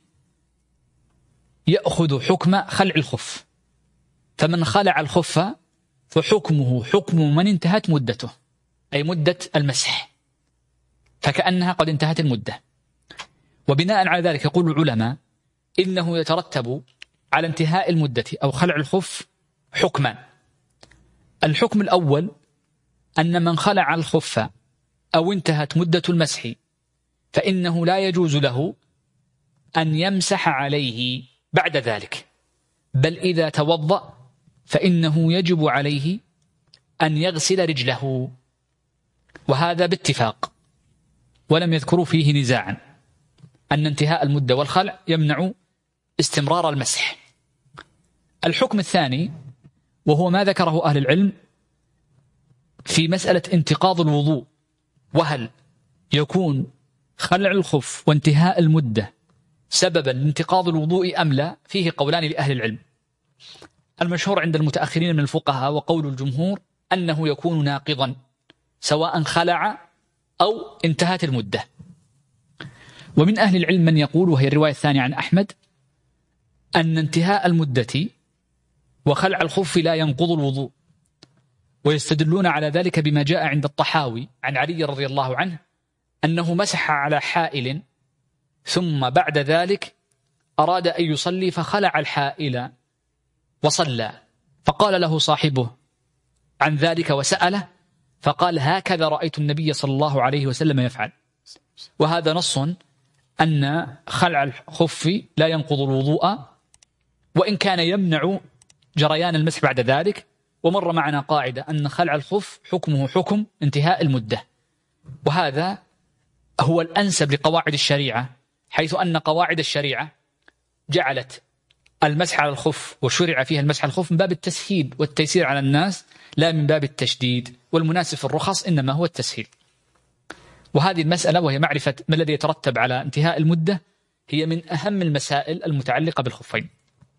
يأخذ حكم خلع الخف، فمن خلع الخف فحكمه حكم من انتهت مدته، أي مدة المسح، فكأنها قد انتهت المدة. وبناء على ذلك يقول العلماء إنه يترتب على انتهاء المدة أو خلع الخف حكمان. الحكم الأول أن من خلع الخف أو انتهت مدة المسح فإنه لا يجوز له أن يمسح عليه بعد ذلك، بل إذا توضأ فإنه يجب عليه أن يغسل رجله، وهذا باتفاق، ولم يذكروا فيه نزاعا أن انتهاء المدة والخلع يمنع استمرار المسح. الحكم الثاني وهو ما ذكره أهل العلم في مسألة انتقاض الوضوء، وهل يكون خلع الخف وانتهاء المدة سببا لانتقاض الوضوء أم لا، فيه قولان لأهل العلم. المشهور عند المتأخرين من الفقهاء وقول الجمهور أنه يكون ناقضا سواء خلع أو انتهت المدة. ومن أهل العلم من يقول، وهي الرواية الثانية عن أحمد، أن انتهاء المدة وخلع الخف لا ينقض الوضوء، ويستدلون على ذلك بما جاء عند الطحاوي عن علي رضي الله عنه أنه مسح على حائل ثم بعد ذلك أراد أن يصلي فخلع الحائل وصلى، فقال له صاحبه عن ذلك وسأله فقال هكذا رأيت النبي صلى الله عليه وسلم يفعل. وهذا نص أن خلع الخف لا ينقض الوضوء وإن كان يمنع جريان المسح بعد ذلك. ومر معنا قاعدة أن خلع الخف حكمه حكم انتهاء المدة، وهذا هو الأنسب لقواعد الشريعة، حيث أن قواعد الشريعة جعلت المسح على الخف وشرع فيها المسح على الخف من باب التسهيل والتيسير على الناس لا من باب التشديد، والمناسب في الرخص إنما هو التسهيل. وهذه المسألة وهي معرفة ما الذي يترتب على انتهاء المدة هي من أهم المسائل المتعلقة بالخفين.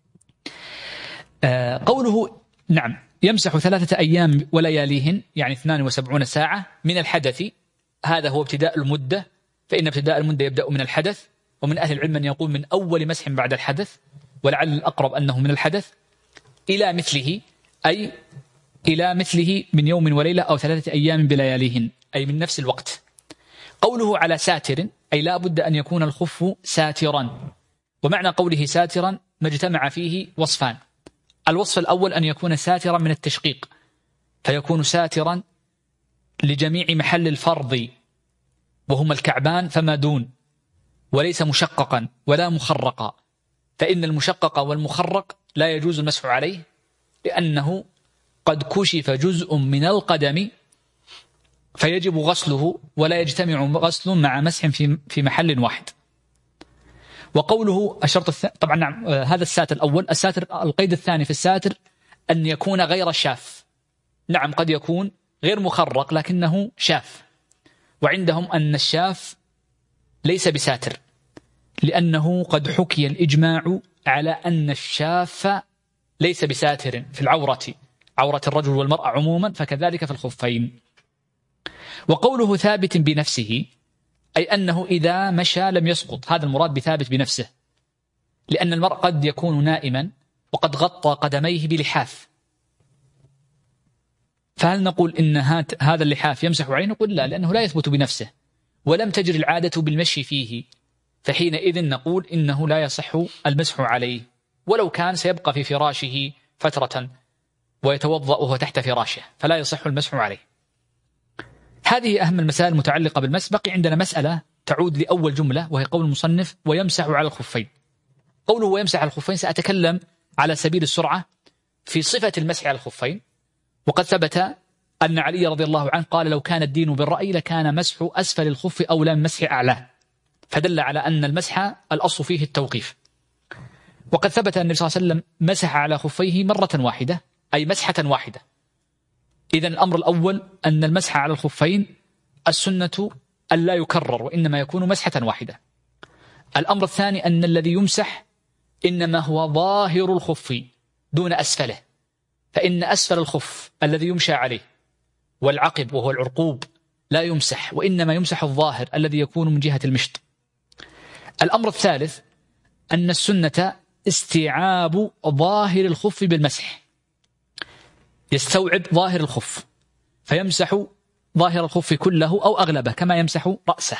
آه قوله نعم يمسح ثلاثة أيام ولياليهن يعني اثنان وسبعون ساعة من الحدث، هذا هو ابتداء المدة، فإن ابتداء المدة يبدأ من الحدث، ومن أهل العلم من يقول من أول مسح بعد الحدث، ولعل الأقرب أنه من الحدث، إلى مثله أي إلى مثله من يوم وليلة أو ثلاثة أيام بلياليهن أي من نفس الوقت. قوله على ساتر أي لا بد أن يكون الخف ساترا، ومعنى قوله ساترا ما اجتمع فيه وصفان. الوصف الأول أن يكون ساترا من التشقيق، فيكون ساترا لجميع محل الفرض وهما الكعبان فما دون، وليس مشققا ولا مخرقا، فإن المشقق والمخرق لا يجوز المسح عليه لأنه قد كشف جزء من القدم فيجب غسله ولا يجتمع غسل مع مسح في في محل واحد. وقوله الشرط الثاني طبعا نعم هذا الساتر الأول. الساتر القيد الثاني في الساتر أن يكون غير شاف. نعم قد يكون غير مخرق لكنه شاف، وعندهم أن الشاف ليس بساتر لأنه قد حكي الإجماع على أن الشاف ليس بساتر في العورة، عورة الرجل والمرأة عموما، فكذلك في الخفين. وقوله ثابت بنفسه أي أنه إذا مشى لم يسقط، هذا المراد بثابت بنفسه، لأن المرء قد يكون نائما وقد غطى قدميه بلحاف، فهل نقول إن هذا اللحاف يمسح عليه؟ نقول لا، لأنه لا يثبت بنفسه ولم تجري العادة بالمشي فيه، فحينئذ نقول إنه لا يصح المسح عليه، ولو كان سيبقى في فراشه فترة ويتوضأ وهو تحت فراشه فلا يصح المسح عليه. هذه أهم المسائل المتعلقة بالمسح. بقي عندنا مسألة تعود لأول جملة وهي قول المصنف ويمسح على الخفين. قوله ويمسح على الخفين سأتكلم على سبيل السرعة في صفة المسح على الخفين. وقد ثبت أن علي رضي الله عنه قال لو كان الدين بالرأي لكان مسح أسفل الخف أولى من مسح أعلاه، فدل على أن المسح الأصل فيه التوقيف. وقد ثبت أن النبي صلى الله عليه وسلم مسح على خفيه مرة واحدة أي مسحة واحدة. إذن الأمر الأول أن المسح على الخفين السنة أن لا يكرر وإنما يكون مسحة واحدة. الأمر الثاني أن الذي يمسح إنما هو ظاهر الخف دون أسفله، فإن أسفل الخف الذي يمشى عليه والعقب وهو العرقوب لا يمسح، وإنما يمسح الظاهر الذي يكون من جهة المشط. الأمر الثالث أن السنة استيعاب ظاهر الخف بالمسح، يستوعب ظاهر الخف فيمسح ظاهر الخف كله أو أغلبه كما يمسح رأسه،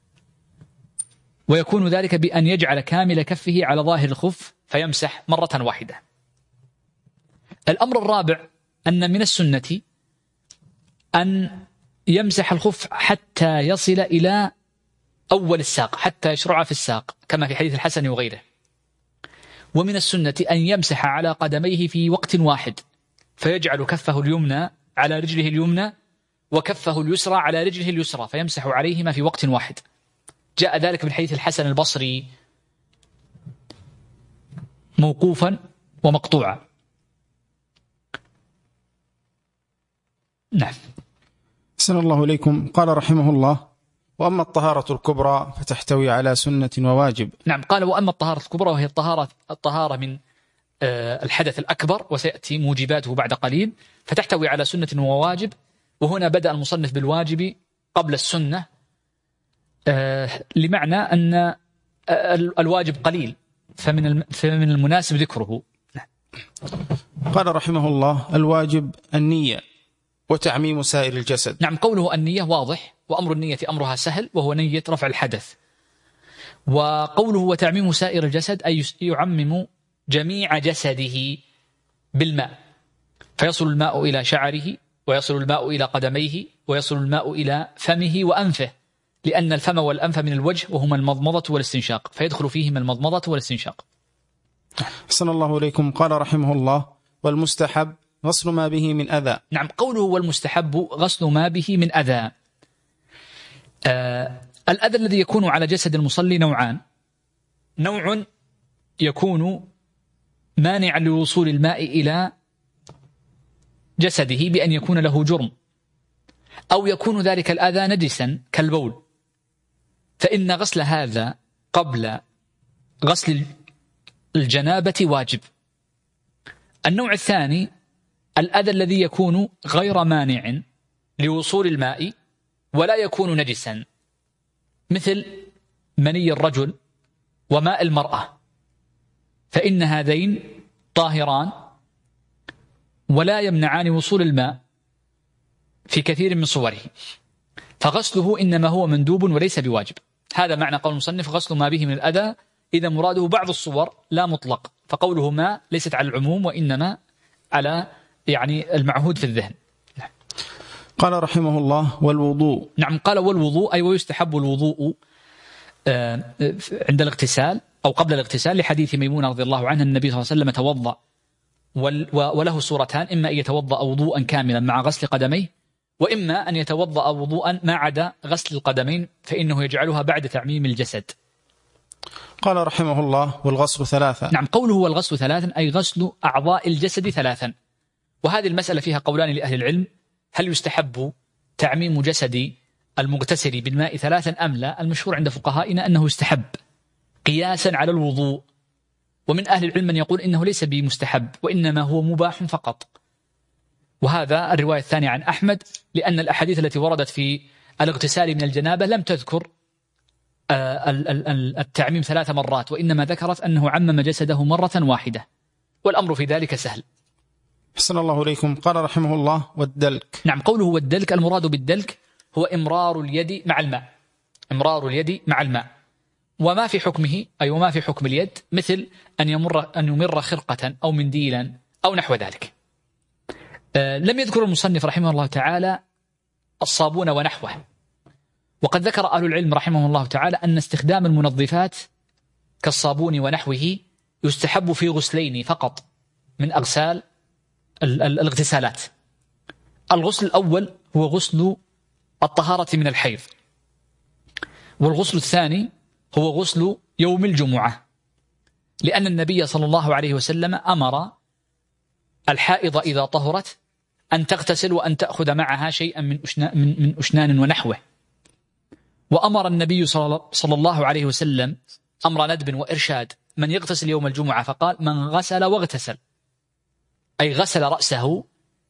ويكون ذلك بأن يجعل كامل كفه على ظاهر الخف فيمسح مرة واحدة. الأمر الرابع أن من السنة أن يمسح الخف حتى يصل إلى أول الساق، حتى يشرع في الساق كما في حديث الحسن وغيره. ومن السنة أن يمسح على قدميه في وقت واحد، فيجعل كفه اليمنى على رجله اليمنى وكفه اليسرى على رجله اليسرى فيمسح عليهما في وقت واحد. جاء ذلك من حديث الحسن البصري موقوفا ومقطوعا. نعم. أحسن الله إليكم. قال رحمه الله وأما الطهارة الكبرى فتحتوي على سنة وواجب. نعم، قال وأما الطهارة الكبرى وهي الطهارة الطهارة من الحدث الأكبر وسيأتي موجباته بعد قليل، فتحتوي على سنة وواجب. وهنا بدأ المصنف بالواجب قبل السنة لمعنى أن الواجب قليل فمن فمن المناسب ذكره. قال رحمه الله الواجب النية وتعميم سائر الجسد. نعم، قوله النية واضح، وأمر النية أمرها سهل وهو نية رفع الحدث. وقوله وتعميم سائر الجسد أي يعمم جميع جسده بالماء، فيصل الماء إلى شعره ويصل الماء إلى قدميه ويصل الماء إلى فمه وأنفه، لأن الفم والأنف من الوجه وهما المضمضة والاستنشاق، فيدخل فيهما المضمضة والاستنشاق. أحسن الله إليكم. قال رحمه الله: والمستحب غسل ما به من أذى. نعم، قوله والمستحب غسل ما به من أذى. آه الأذى الذي يكون على جسد المصلي نوعان: نوع يكون مانعا لوصول الماء إلى جسده بأن يكون له جرم، أو يكون ذلك الأذى نجسا كالبول، فإن غسل هذا قبل غسل الجنابة واجب. النوع الثاني الأذى الذي يكون غير مانع لوصول الماء ولا يكون نجسا، مثل مني الرجل وماء المرأة، فإن هذين طاهران ولا يمنعان وصول الماء في كثير من صوره، فغسله إنما هو مندوب وليس بواجب. هذا معنى قول المصنف غسل ما به من الأذى، إذا مراده بعض الصور لا مطلق، فقوله ما ليست على العموم وإنما على يعني المعهود في الذهن. قال رحمه الله: والوضوء. نعم، قال والوضوء أي ويستحب الوضوء عند الاغتسال أو قبل الاغتسال، لحديث ميمونة رضي الله عنها النبي صلى الله عليه وسلم توضأ وله صورتان: إما أن يتوضأ وضوءا كاملا مع غسل قدميه، وإما أن يتوضأ وضوءا ما عدا غسل القدمين فإنه يجعلها بعد تعميم الجسد. قال رحمه الله: والغسل ثلاثا. نعم، قوله والغسل ثلاثا أي غسل أعضاء الجسد ثلاثا، وهذه المسألة فيها قولان لأهل العلم: هل يستحب تعميم جسد المغتسل بالماء ثلاثا أم لا؟ المشهور عند فقهائنا أنه يستحب قياسا على الوضوء، ومن أهل العلم من يقول إنه ليس بمستحب وإنما هو مباح فقط، وهذا الرواية الثانية عن أحمد، لأن الأحاديث التي وردت في الاغتسال من الجنابة لم تذكر التعميم ثلاث مرات، وإنما ذكرت أنه عمم جسده مرة واحدة، والأمر في ذلك سهل. حسن الله إليكم. قال رحمه الله: والدلك. نعم، قوله والدلك المراد بالدلك هو إمرار اليد مع الماء، إمرار اليد مع الماء، وما في حكمه أي وما في حكم اليد، مثل أن يمر أن يمر خرقة أو منديلا أو نحو ذلك. أه لم يذكر المصنف رحمه الله تعالى الصابون ونحوه، وقد ذكر أهل العلم رحمه الله تعالى أن استخدام المنظفات كالصابون ونحوه يستحب في غسلين فقط من أغسال الاغتسالات. الغسل الأول هو غسل الطهارة من الحيض، والغسل الثاني هو غسل يوم الجمعة، لأن النبي صلى الله عليه وسلم أمر الحائض إذا طهرت أن تغتسل وأن تأخذ معها شيئا من من أشنان ونحوه، وأمر النبي صلى الله عليه وسلم أمر ندب وإرشاد من يغتسل يوم الجمعة، فقال: من غسل واغتسل، أي غسل رأسه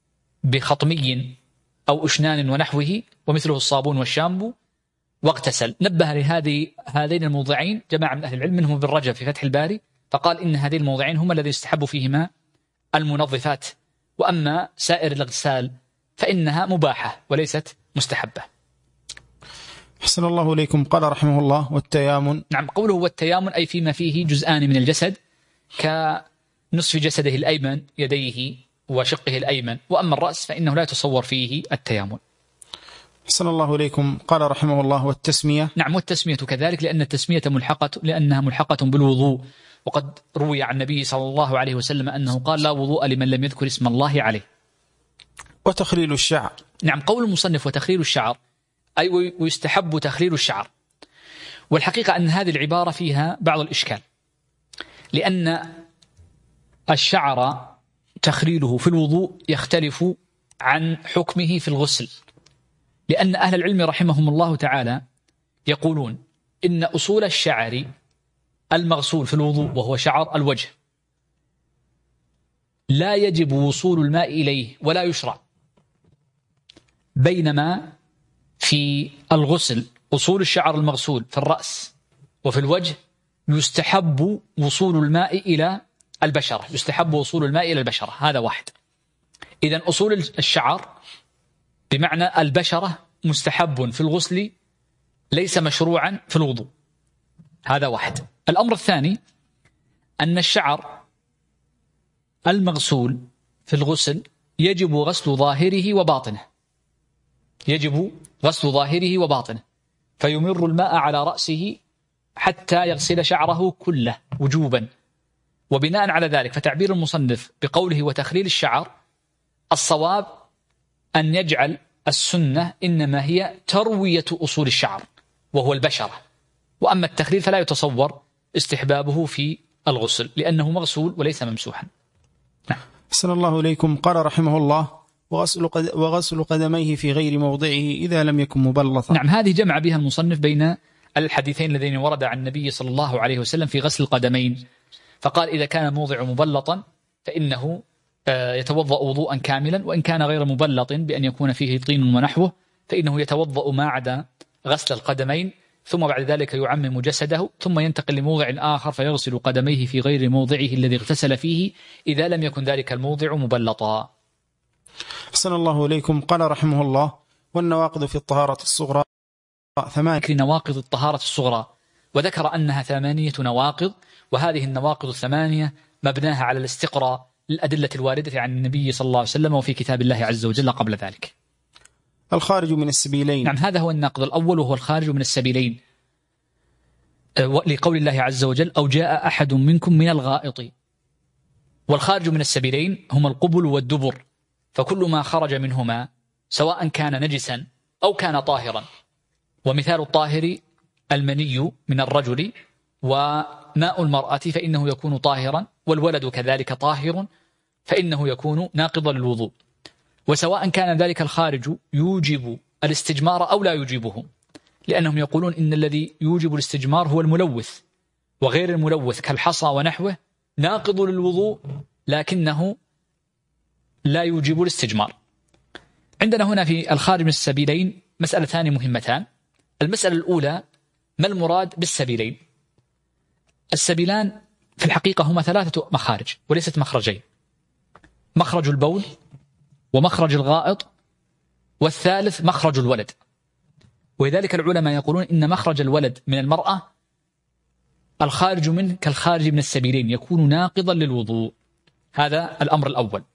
بخطمي أو أشنان ونحوه ومثله الصابون والشامبو واغتسل. نبه لهذه هذين الموضعين جماعة من أهل العلم منهم ابن رجب في فتح الباري، فقال إن هذين الموضعين هما الذي يستحب فيهما المنظفات، وأما سائر الاغتسال فإنها مباحة وليست مستحبة. حسن الله إليكم. قال رحمه الله: والتيامن. نعم، قوله والتيامن أي فيما فيه جزءان من الجسد كنصف جسده الأيمن يديه وشقه الأيمن، وأما الرأس فإنه لا يتصور فيه التيامن. حسن الله إليكم. قال رحمه الله: والتسمية. نعم، والتسمية كذلك، لأن التسمية ملحقة لأنها ملحقة بالوضوء، وقد روي عن النبي صلى الله عليه وسلم أنه قال: لا وضوء لمن لم يذكر اسم الله عليه. وتخليل الشعر. نعم، قول المصنف وتخليل الشعر أي ويستحب تخليل الشعر، والحقيقة أن هذه العبارة فيها بعض الإشكال، لأن الشعر تخليله في الوضوء يختلف عن حكمه في الغسل، لأن أهل العلم رحمهم الله تعالى يقولون إن أصول الشعر المغسول في الوضوء وهو شعر الوجه لا يجب وصول الماء إليه ولا يشرع، بينما في الغسل أصول الشعر المغسول في الرأس وفي الوجه يستحب وصول الماء إلى البشرة، يستحب وصول الماء إلى البشرة. هذا واحد. إذن أصول الشعر بمعنى البشرة مستحب في الغسل ليس مشروعا في الوضوء. هذا واحد. الأمر الثاني أن الشعر المغسول في الغسل يجب غسل ظاهره وباطنه، يجب غسل ظاهره وباطنه، فيمر الماء على رأسه حتى يغسل شعره كله وجوبا. وبناء على ذلك فتعبير المصنف بقوله وتخليل الشعر الصواب أن يجعل السنة إنما هي تروية أصول الشعر وهو البشرة، وأما التخليل فلا يتصور استحبابه في الغسل لأنه مغسول وليس ممسوحا. نعم. أحسن الله إليكم. قال رحمه الله وغسل, قد وغسل قدميه في غير موضعه إذا لم يكن مبلطا. نعم، هذه جمع بها المصنف بين الحديثين اللذين ورد عن النبي صلى الله عليه وسلم في غسل القدمين، فقال إذا كان الموضع مبلطا فإنه يتوضأ وضوءا كاملا، وإن كان غير مبلط بأن يكون فيه طين ونحوه فإنه يتوضأ ما عدا غسل القدمين، ثم بعد ذلك يعمم جسده ثم ينتقل لموضع آخر فيغسل قدميه في غير موضعه الذي اغتسل فيه إذا لم يكن ذلك الموضع مبلطا. أحسن الله إليكم. قال رحمه الله والنواقض في الطهارة الصغرى ثمانية. نواقض الطهارة الصغرى، وذكر أنها ثمانية نواقض، وهذه النواقض الثمانية مبناها على الاستقراء للأدلة الواردة عن النبي صلى الله عليه وسلم وفي كتاب الله عز وجل قبل ذلك. الخارج من السبيلين. نعم، هذا هو الناقض الأول وهو الخارج من السبيلين، لقول الله عز وجل أو جاء أحد منكم من الغائط. والخارج من السبيلين هما القبل والدبر، فكل ما خرج منهما سواء كان نجسا أو كان طاهرا، ومثال الطاهر المني من الرجل وماء المرأة فإنه يكون طاهرا، والولد كذلك طاهر فإنه يكون ناقضا للوضوء، وسواء كان ذلك الخارج يوجب الاستجمار أو لا يوجبه، لأنهم يقولون إن الذي يوجب الاستجمار هو الملوث، وغير الملوث كالحصى ونحوه ناقض للوضوء لكنه لا يوجب الاستجمار. عندنا هنا في الخارج من السبيلين مسألتان مهمتان. المسألة الأولى ما المراد بالسبيلين؟ السبيلان في الحقيقة هما ثلاثة مخارج وليست مخرجين، مخرج البول ومخرج الغائط والثالث مخرج الولد. ولذلك العلماء يقولون إن مخرج الولد من المرأة الخارج منه كالخارج من السبيلين يكون ناقضا للوضوء. هذا الأمر الأول.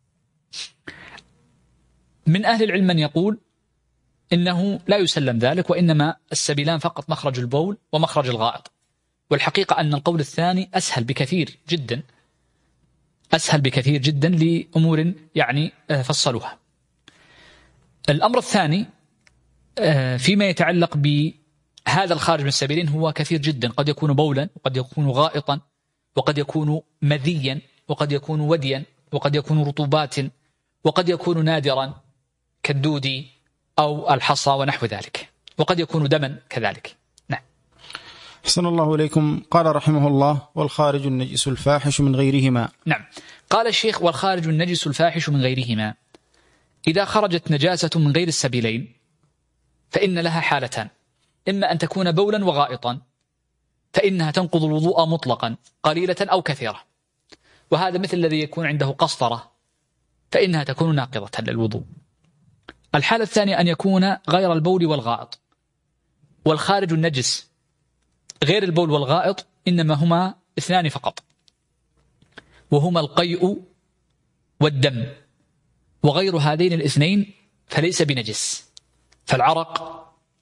من أهل العلم من يقول إنه لا يسلم ذلك، وإنما السبيلان فقط مخرج البول ومخرج الغائط، والحقيقة أن القول الثاني أسهل بكثير جدا، أسهل بكثير جدا لأمور يعني فصلوها. الأمر الثاني فيما يتعلق بهذا الخارج من السبيلين هو كثير جدا، قد يكون بولا وقد يكون غائطا وقد يكون مذيا وقد يكون وديا وقد يكون رطوبات وقد يكون نادرا كالدودي أو الحصى ونحو ذلك، وقد يكون دما كذلك. نعم. أحسن الله إليكم. قال رحمه الله والخارج النجس الفاحش من غيرهما. نعم، قال الشيخ والخارج النجس الفاحش من غيرهما، إذا خرجت نجاسة من غير السبيلين فإن لها حالتان، إما أن تكون بولا وغائطا فإنها تنقض الوضوء مطلقا قليلة أو كثيرة، وهذا مثل الذي يكون عنده قسطرة فإنها تكون ناقضة للوضوء. الحالة الثانية أن يكون غير البول والغائط، والخارج النجس غير البول والغائط إنما هما اثنان فقط، وهما القيء والدم، وغير هذين الاثنين فليس بنجس، فالعرق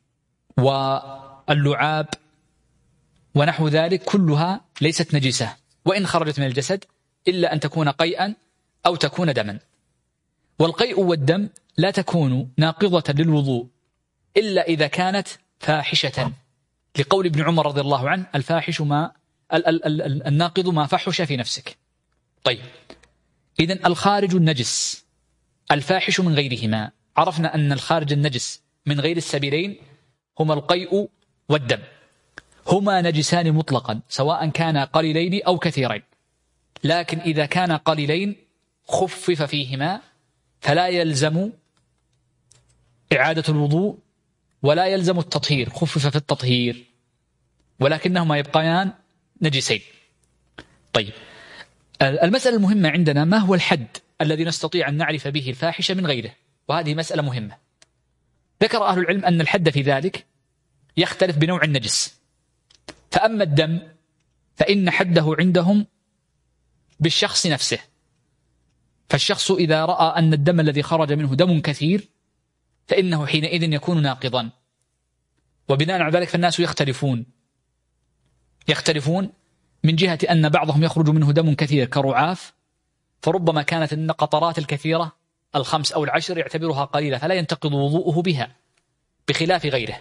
واللعاب ونحو ذلك كلها ليست نجسة وإن خرجت من الجسد إلا أن تكون قيئا أو تكون دما. والقيء والدم لا تكون ناقضة للوضوء إلا إذا كانت فاحشة، لقول ابن عمر رضي الله عنه الفاحش ما ال ال ال الناقض ما فحش في نفسك. طيب، إذن الخارج النجس الفاحش من غيرهما، عرفنا أن الخارج النجس من غير السبيلين هما القيء والدم، هما نجسان مطلقا سواء كان قليلين أو كثيرين، لكن إذا كان قليلين خفف فيهما فلا يلزم إعادة الوضوء ولا يلزم التطهير، خفف في التطهير ولكنهما يبقيان نجسين. طيب، المسألة المهمة عندنا ما هو الحد الذي نستطيع أن نعرف به الفاحش من غيره، وهذه مسألة مهمة. ذكر أهل العلم أن الحد في ذلك يختلف بنوع النجس، فأما الدم فإن حده عندهم بالشخص نفسه، فالشخص إذا رأى أن الدم الذي خرج منه دم كثير فإنه حينئذ يكون ناقضا، وبناء على ذلك فالناس يختلفون يختلفون من جهة أن بعضهم يخرج منه دم كثير كرعاف، فربما كانت القطرات الكثيرة الخمس أو العشر يعتبرها قليلة فلا ينتقض وضوءه بها بخلاف غيره.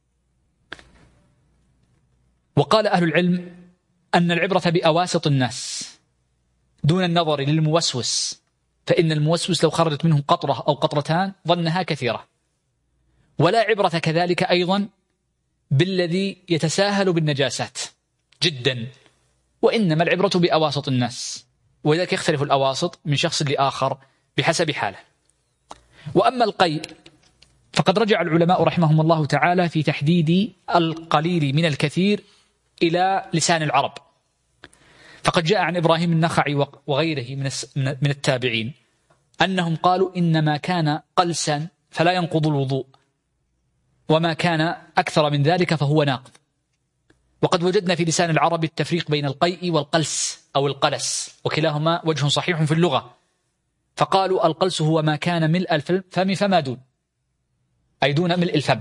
وقال أهل العلم أن العبرة بأواسط الناس دون النظر للموسوس، فإن الموسوس لو خرجت منه قطرة أو قطرتان ظنها كثيرة. ولا عبرة كذلك أيضا بالذي يتساهل بالنجاسات جدا، وإنما العبرة بأواسط الناس، وذلك يختلف الأواسط من شخص لآخر بحسب حاله. وأما القيء فقد رجع العلماء رحمهم الله تعالى في تحديد القليل من الكثير إلى لسان العرب، فقد جاء عن إبراهيم النخعي وغيره من التابعين أنهم قالوا إنما كان قلسا فلا ينقض الوضوء، وما كان أكثر من ذلك فهو ناقض. وقد وجدنا في لسان العرب التفريق بين القيء والقلس أو القلس، وكلاهما وجه صحيح في اللغة. فقالوا القلس هو ما كان ملء الفم فما دون، أي دون ملء الفم.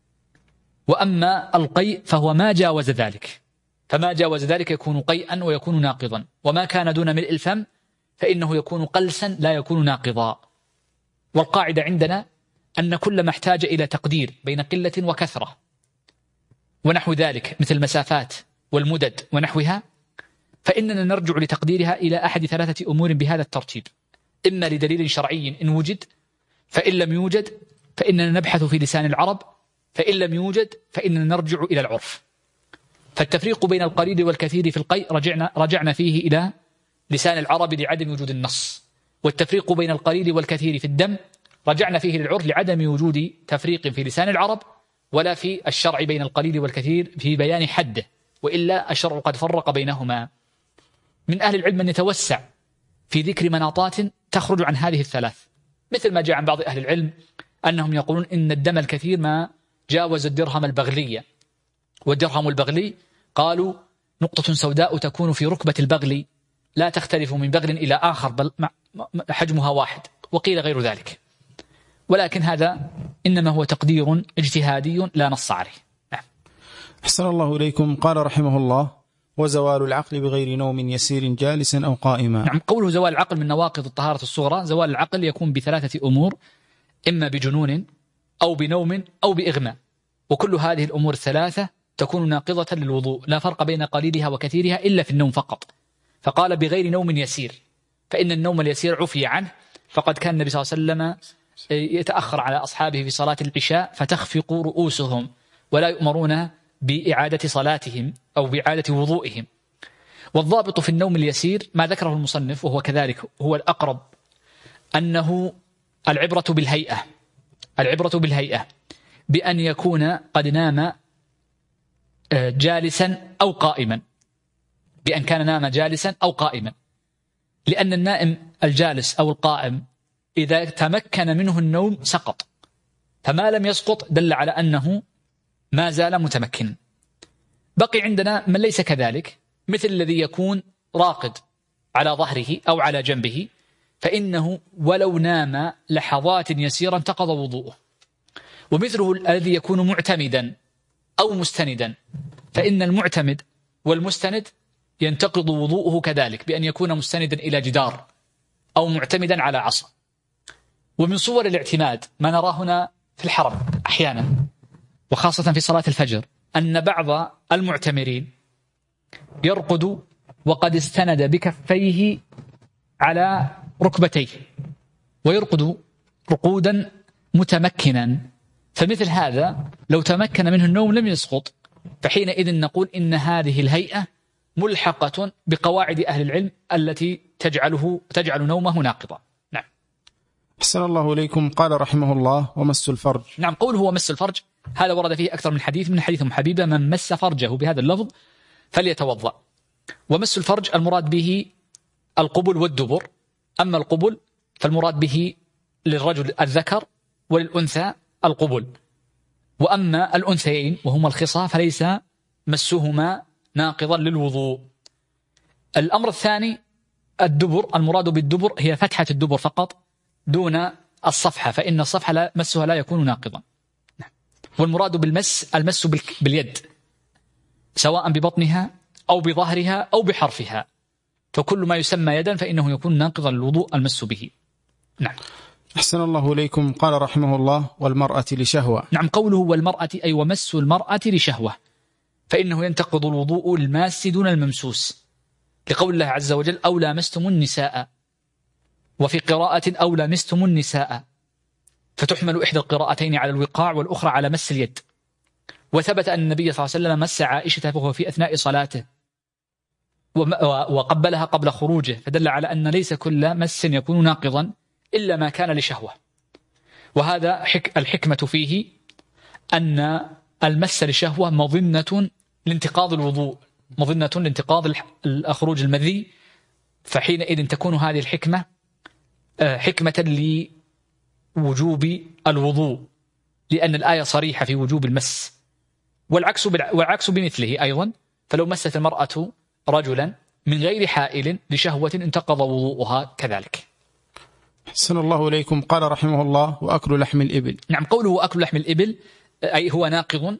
وأما القيء فهو ما جاوز ذلك، فما جاوز ذلك يكون قيئا ويكون ناقضا، وما كان دون ملء الفم فإنه يكون قلسا لا يكون ناقضا. والقاعدة عندنا أن كل ما احتاج إلى تقدير بين قلة وكثرة ونحو ذلك مثل المسافات والمدد ونحوها، فإننا نرجع لتقديرها إلى أحد ثلاثة أمور بهذا الترتيب: إما لدليل شرعي إن وجد، فإن لم يوجد فإننا نبحث في لسان العرب، فإن لم يوجد فإننا نرجع إلى العرف. فالتفريق بين القليل والكثير في القيء رجعنا, رجعنا فيه إلى لسان العرب لعدم وجود النص، والتفريق بين القليل والكثير في الدم رجعنا فيه للعرف لعدم وجود تفريق في لسان العرب ولا في الشرع بين القليل والكثير في بيان حده، وإلا الشرع قد فرق بينهما. من أهل العلم من يتوسع في ذكر مناطات تخرج عن هذه الثلاث، مثل ما جاء عن بعض أهل العلم أنهم يقولون إن الدم الكثير ما جاوز الدرهم البغلية، والدرهم البغلي قالوا نقطة سوداء تكون في ركبة البغل لا تختلف من بغل إلى آخر بل حجمها واحد، وقيل غير ذلك. ولكن هذا إنما هو تقدير اجتهادي لا نص عليه. نعم. أحسن الله إليكم. قال رحمه الله: وزوال العقل بغير نوم يسير جالسا أو قائما. نعم، قوله زوال العقل من نواقض الطهارة الصغرى. زوال العقل يكون بثلاثة أمور: إما بجنون أو بنوم أو بإغماء، وكل هذه الأمور الثلاثة تكون ناقضة للوضوء، لا فرق بين قليلها وكثيرها إلا في النوم فقط. فقال بغير نوم يسير، فإن النوم اليسير عفي عنه، فقد كان النبي صلى الله عليه وسلم يتأخر على أصحابه في صلاة العشاء فتخفق رؤوسهم ولا يؤمرون بإعادة صلاتهم أو بإعادة وضوئهم. والضابط في النوم اليسير ما ذكره المصنف وهو كذلك هو الأقرب، أنه العبرة بالهيئة، العبرة بالهيئة بأن يكون قد نام جالسا أو قائما، بأن كان نام جالسا أو قائما، لأن النائم الجالس أو القائم إذا تمكن منه النوم سقط، فما لم يسقط دل على أنه ما زال متمكن. بقي عندنا من ليس كذلك، مثل الذي يكون راقد على ظهره أو على جنبه، فإنه ولو نام لحظات يسيرا انتقض وضوءه. ومثله الذي يكون معتمدا أو مستندا، فإن المعتمد والمستند ينتقض وضوءه كذلك بأن يكون مستندا إلى جدار أو معتمدا على عصا. ومن صور الاعتماد ما نراه هنا في الحرم أحيانا وخاصة في صلاة الفجر، أن بعض المعتمرين يرقد وقد استند بكفيه على ركبتيه ويرقد رقودا متمكنا، فمثل هذا لو تمكن منه النوم لم يسقط، فحينئذ نقول إن هذه الهيئة ملحقة بقواعد أهل العلم التي تجعله تجعل نومه ناقضا. نعم. أحسن الله إليكم. قال رحمه الله: ومس الفرج. نعم، قوله هو مس الفرج هذا ورد فيه أكثر من حديث، من حديث أم حبيبة: من مس فرجه بهذا اللفظ فليتوضأ. ومس الفرج المراد به القبل والدبر، أما القبل فالمراد به للرجل الذكر وللأنثى القبل، وأما الأنثيين وهما الخصى فليس مسهما ناقضا للوضوء. الأمر الثاني الدبر، المراد بالدبر هي فتحة الدبر فقط دون الصفحة، فإن الصفحة لا مسها لا يكون ناقضا. والمراد بالمس المس باليد سواء ببطنها أو بظهرها أو بحرفها، فكل ما يسمى يدا فإنه يكون ناقضا للوضوء المس به. نعم. أحسن الله إليكم. قال رحمه الله: والمرأة لشهوة. نعم، قوله والمرأة أي ومس المرأة لشهوة، فإنه ينتقض الوضوء الماس دون الممسوس، لقول الله عز وجل: أو لامستم النساء، وفي قراءة أو لامستم النساء، فتحمل إحدى القراءتين على الوقاع والأخرى على مس اليد. وثبت أن النبي صلى الله عليه وسلم مس عائشة وهو في أثناء صلاته وقبلها قبل خروجه، فدل على أن ليس كل مس يكون ناقضا إلا ما كان لشهوة. وهذا حك الحكمة فيه أن المس لشهوة مظنة لانتقاض الوضوء، مظنة لانتقاض الخروج المذي، فحينئذ تكون هذه الحكمة حكمة لوجوب الوضوء، لأن الآية صريحة في وجوب المس. والعكس والعكس بمثله أيضا، فلو مست المرأة رجلا من غير حائل لشهوة انتقض وضوءها كذلك. أحسن الله إليكم. قال رحمه الله: وأكل لحم الإبل. نعم، قوله أكل لحم الإبل أي هو ناقض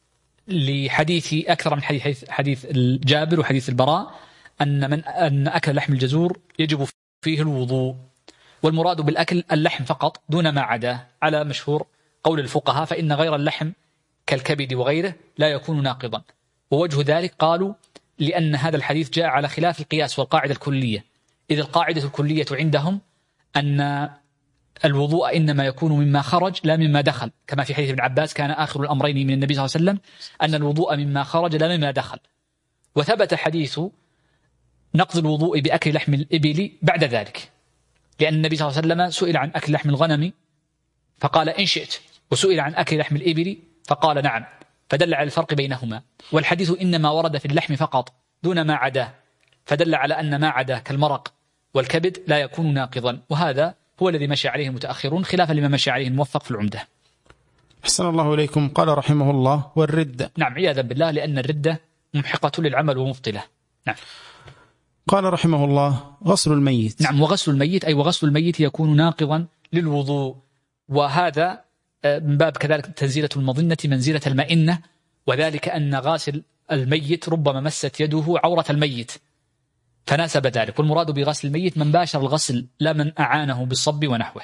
لحديث أكثر من حديث حديث الجابر وحديث البراء أن من أن أكل لحم الجزور يجب فيه الوضوء، والمراد بالأكل اللحم فقط دون ما عداه على مشهور قول الفقهاء، فإن غير اللحم كالكبد وغيره لا يكون ناقضا. ووجه ذلك قالوا لأن هذا الحديث جاء على خلاف القياس والقاعدة الكلية، إذ القاعدة الكلية عندهم أن الوضوء إنما يكون مما خرج لا مما دخل، كما في حديث ابن عباس: كان آخر الأمرين من النبي صلى الله عليه وسلم أن الوضوء مما خرج لا مما دخل. وثبت حديث نقض الوضوء بأكل لحم الإبل بعد ذلك، لأن النبي صلى الله عليه وسلم سئل عن أكل لحم الغنم فقال إن شئت، وسئل عن أكل لحم الإبل فقال نعم، فدل على الفرق بينهما. والحديث إنما ورد في اللحم فقط دون ما عداه، فدل على أن ما عداه كالمرق والكبد لا يكون ناقضا، وهذا هو الذي مشى عليه المتأخرون خلافا لما مشى عليه الموفق في العمدة. أحسن الله إليكم. قال رحمه الله: والردة. نعم، عياذا بالله، لأن الردة ممحقة للعمل ومبطلة. نعم. قال رحمه الله: غسل الميت. نعم، وغسل الميت أي وغسل الميت يكون ناقضا للوضوء، وهذا من باب كذلك تنزيلة المظنة منزلة المئنة، وذلك أن غاسل الميت ربما مست يده عورة الميت فناسب ذلك. والمراد بغسل الميت من باشر الغسل لا من أعانه بالصب ونحوه.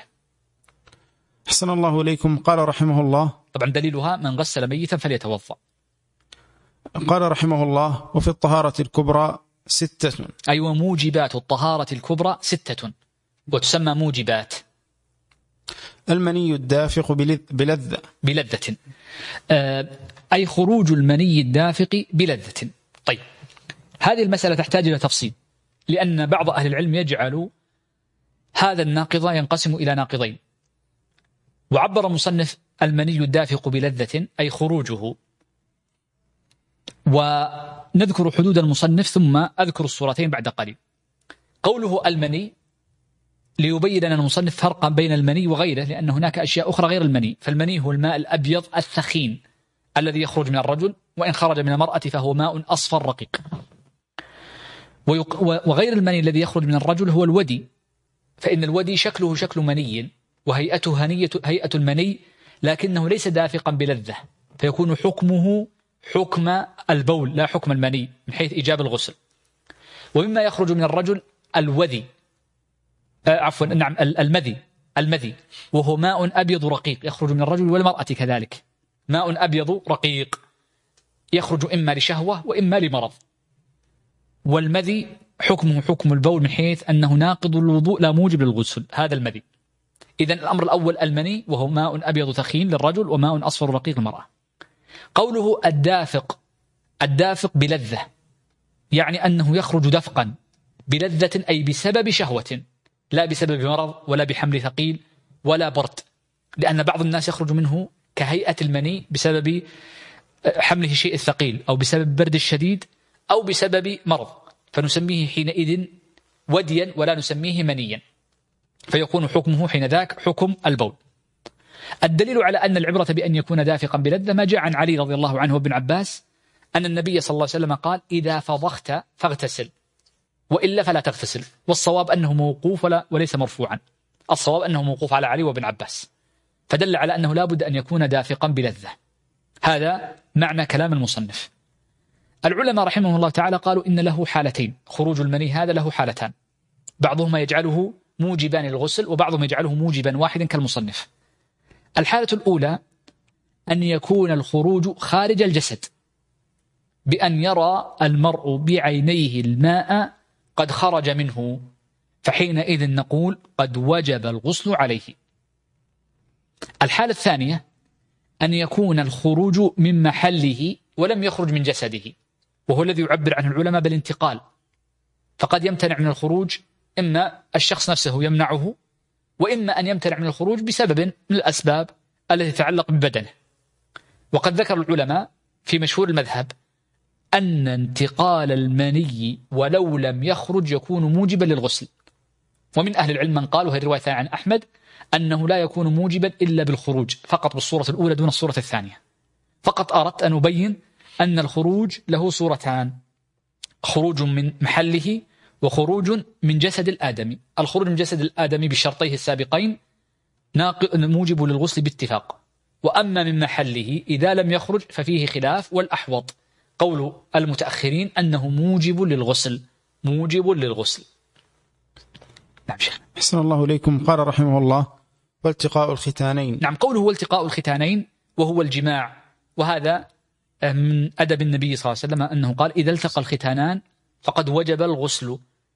أحسن الله إليكم. قال رحمه الله: طبعا دليلها من غسل ميتا فليتوضأ. قال رحمه الله: وفي الطهارة الكبرى ستة. أي أيوة، موجبات الطهارة الكبرى ستة، وتسمى موجبات. المني الدافق بلذة بلذة أي خروج المني الدافق بلذة. طيب، هذه المسألة تحتاج إلى تفصيل، لأن بعض أهل العلم يجعل هذا الناقض ينقسم إلى ناقضين. وعبر مصنف المني الدافق بلذة أي خروجه، ونذكر حدود المصنف ثم أذكر الصورتين بعد قليل. قوله المني ليبين لنا المصنف فرقا بين المني وغيره، لأن هناك أشياء أخرى غير المني. فالمني هو الماء الأبيض الثخين الذي يخرج من الرجل، وإن خرج من المرأة فهو ماء أصفر رقيق. وغير المني الذي يخرج من الرجل هو الودي، فإن الودي شكله شكل مني وهيئته هيئة المني، لكنه ليس دافقا بلذة، فيكون حكمه حكم البول لا حكم المني من حيث إيجاب الغسل. ومما يخرج من الرجل الوذي آه عفوا نعم المذي المذي وهو ماء أبيض رقيق يخرج من الرجل والمرأة كذلك، ماء أبيض رقيق يخرج إما لشهوة وإما لمرض. والمذي حكمه حكم البول من حيث أنه ناقض الوضوء لا موجب للغسل، هذا المذي. إذن الأمر الأول المني، وهو ماء أبيض ثخين للرجل وماء أصفر رقيق للمرأة. قوله الدافق، الدافق بلذة يعني أنه يخرج دفقا بلذة أي بسبب شهوة، لا بسبب مرض ولا بحمل ثقيل ولا برد، لأن بعض الناس يخرج منه كهيئة المني بسبب حمله الشيء الثقيل أو بسبب برد الشديد أو بسبب مرض، فنسميه حينئذ وديا ولا نسميه منيا، فيكون حكمه حين ذاك حكم البول. الدليل على أن العبرة بأن يكون دافقا بلذة ما جاء عن علي رضي الله عنه وابن عباس أن النبي صلى الله عليه وسلم قال: إذا فضخت فاغتسل وإلا فلا تغتسل. والصواب أنه موقوف ولا وليس مرفوعا، الصواب أنه موقوف على علي وابن عباس، فدل على أنه لا بد أن يكون دافقا بلذة. هذا معنى كلام المصنف. العلماء رحمهم الله تعالى قالوا إن له حالتين، خروج المني هذا له حالتان، بعضهما يجعله موجبا للغسل وبعضهم يجعله موجبا واحدا كالمصنف. الحالة الأولى أن يكون الخروج خارج الجسد، بأن يرى المرء بعينيه الماء قد خرج منه، فحينئذ نقول قد وجب الغسل عليه. الحالة الثانية أن يكون الخروج من محله ولم يخرج من جسده، وهو الذي يعبر عنه العلماء بالانتقال، فقد يمتنع من الخروج، إما الشخص نفسه يمنعه، وإما أن يمتنع من الخروج بسبب من الأسباب التي تتعلق ببدنه. وقد ذكر العلماء في مشهور المذهب أن انتقال المني ولو لم يخرج يكون موجبا للغسل، ومن أهل العلم من قال، وهي رواية عن أحمد، أنه لا يكون موجبا إلا بالخروج فقط، بالصورة الأولى دون الصورة الثانية. فقط أردت أن أبين أن الخروج له صورتان، خروج من محله وخروج من جسد الآدمي. الخروج من جسد الآدمي بشرطيه السابقين موجب للغسل باتفاق، وأما من محله إذا لم يخرج ففيه خلاف، والأحوط قول المتأخرين أنه موجب للغسل، موجب للغسل. نعم شيخ. أحسن الله إليكم. قال رحمه الله: والتقاء الختانين. نعم، قوله والتقاء الختانين وهو الجماع، وهذا من أدب النبي صلى الله عليه وسلم أنه قال: إذا التقى الختانان فقد وجب الغسل.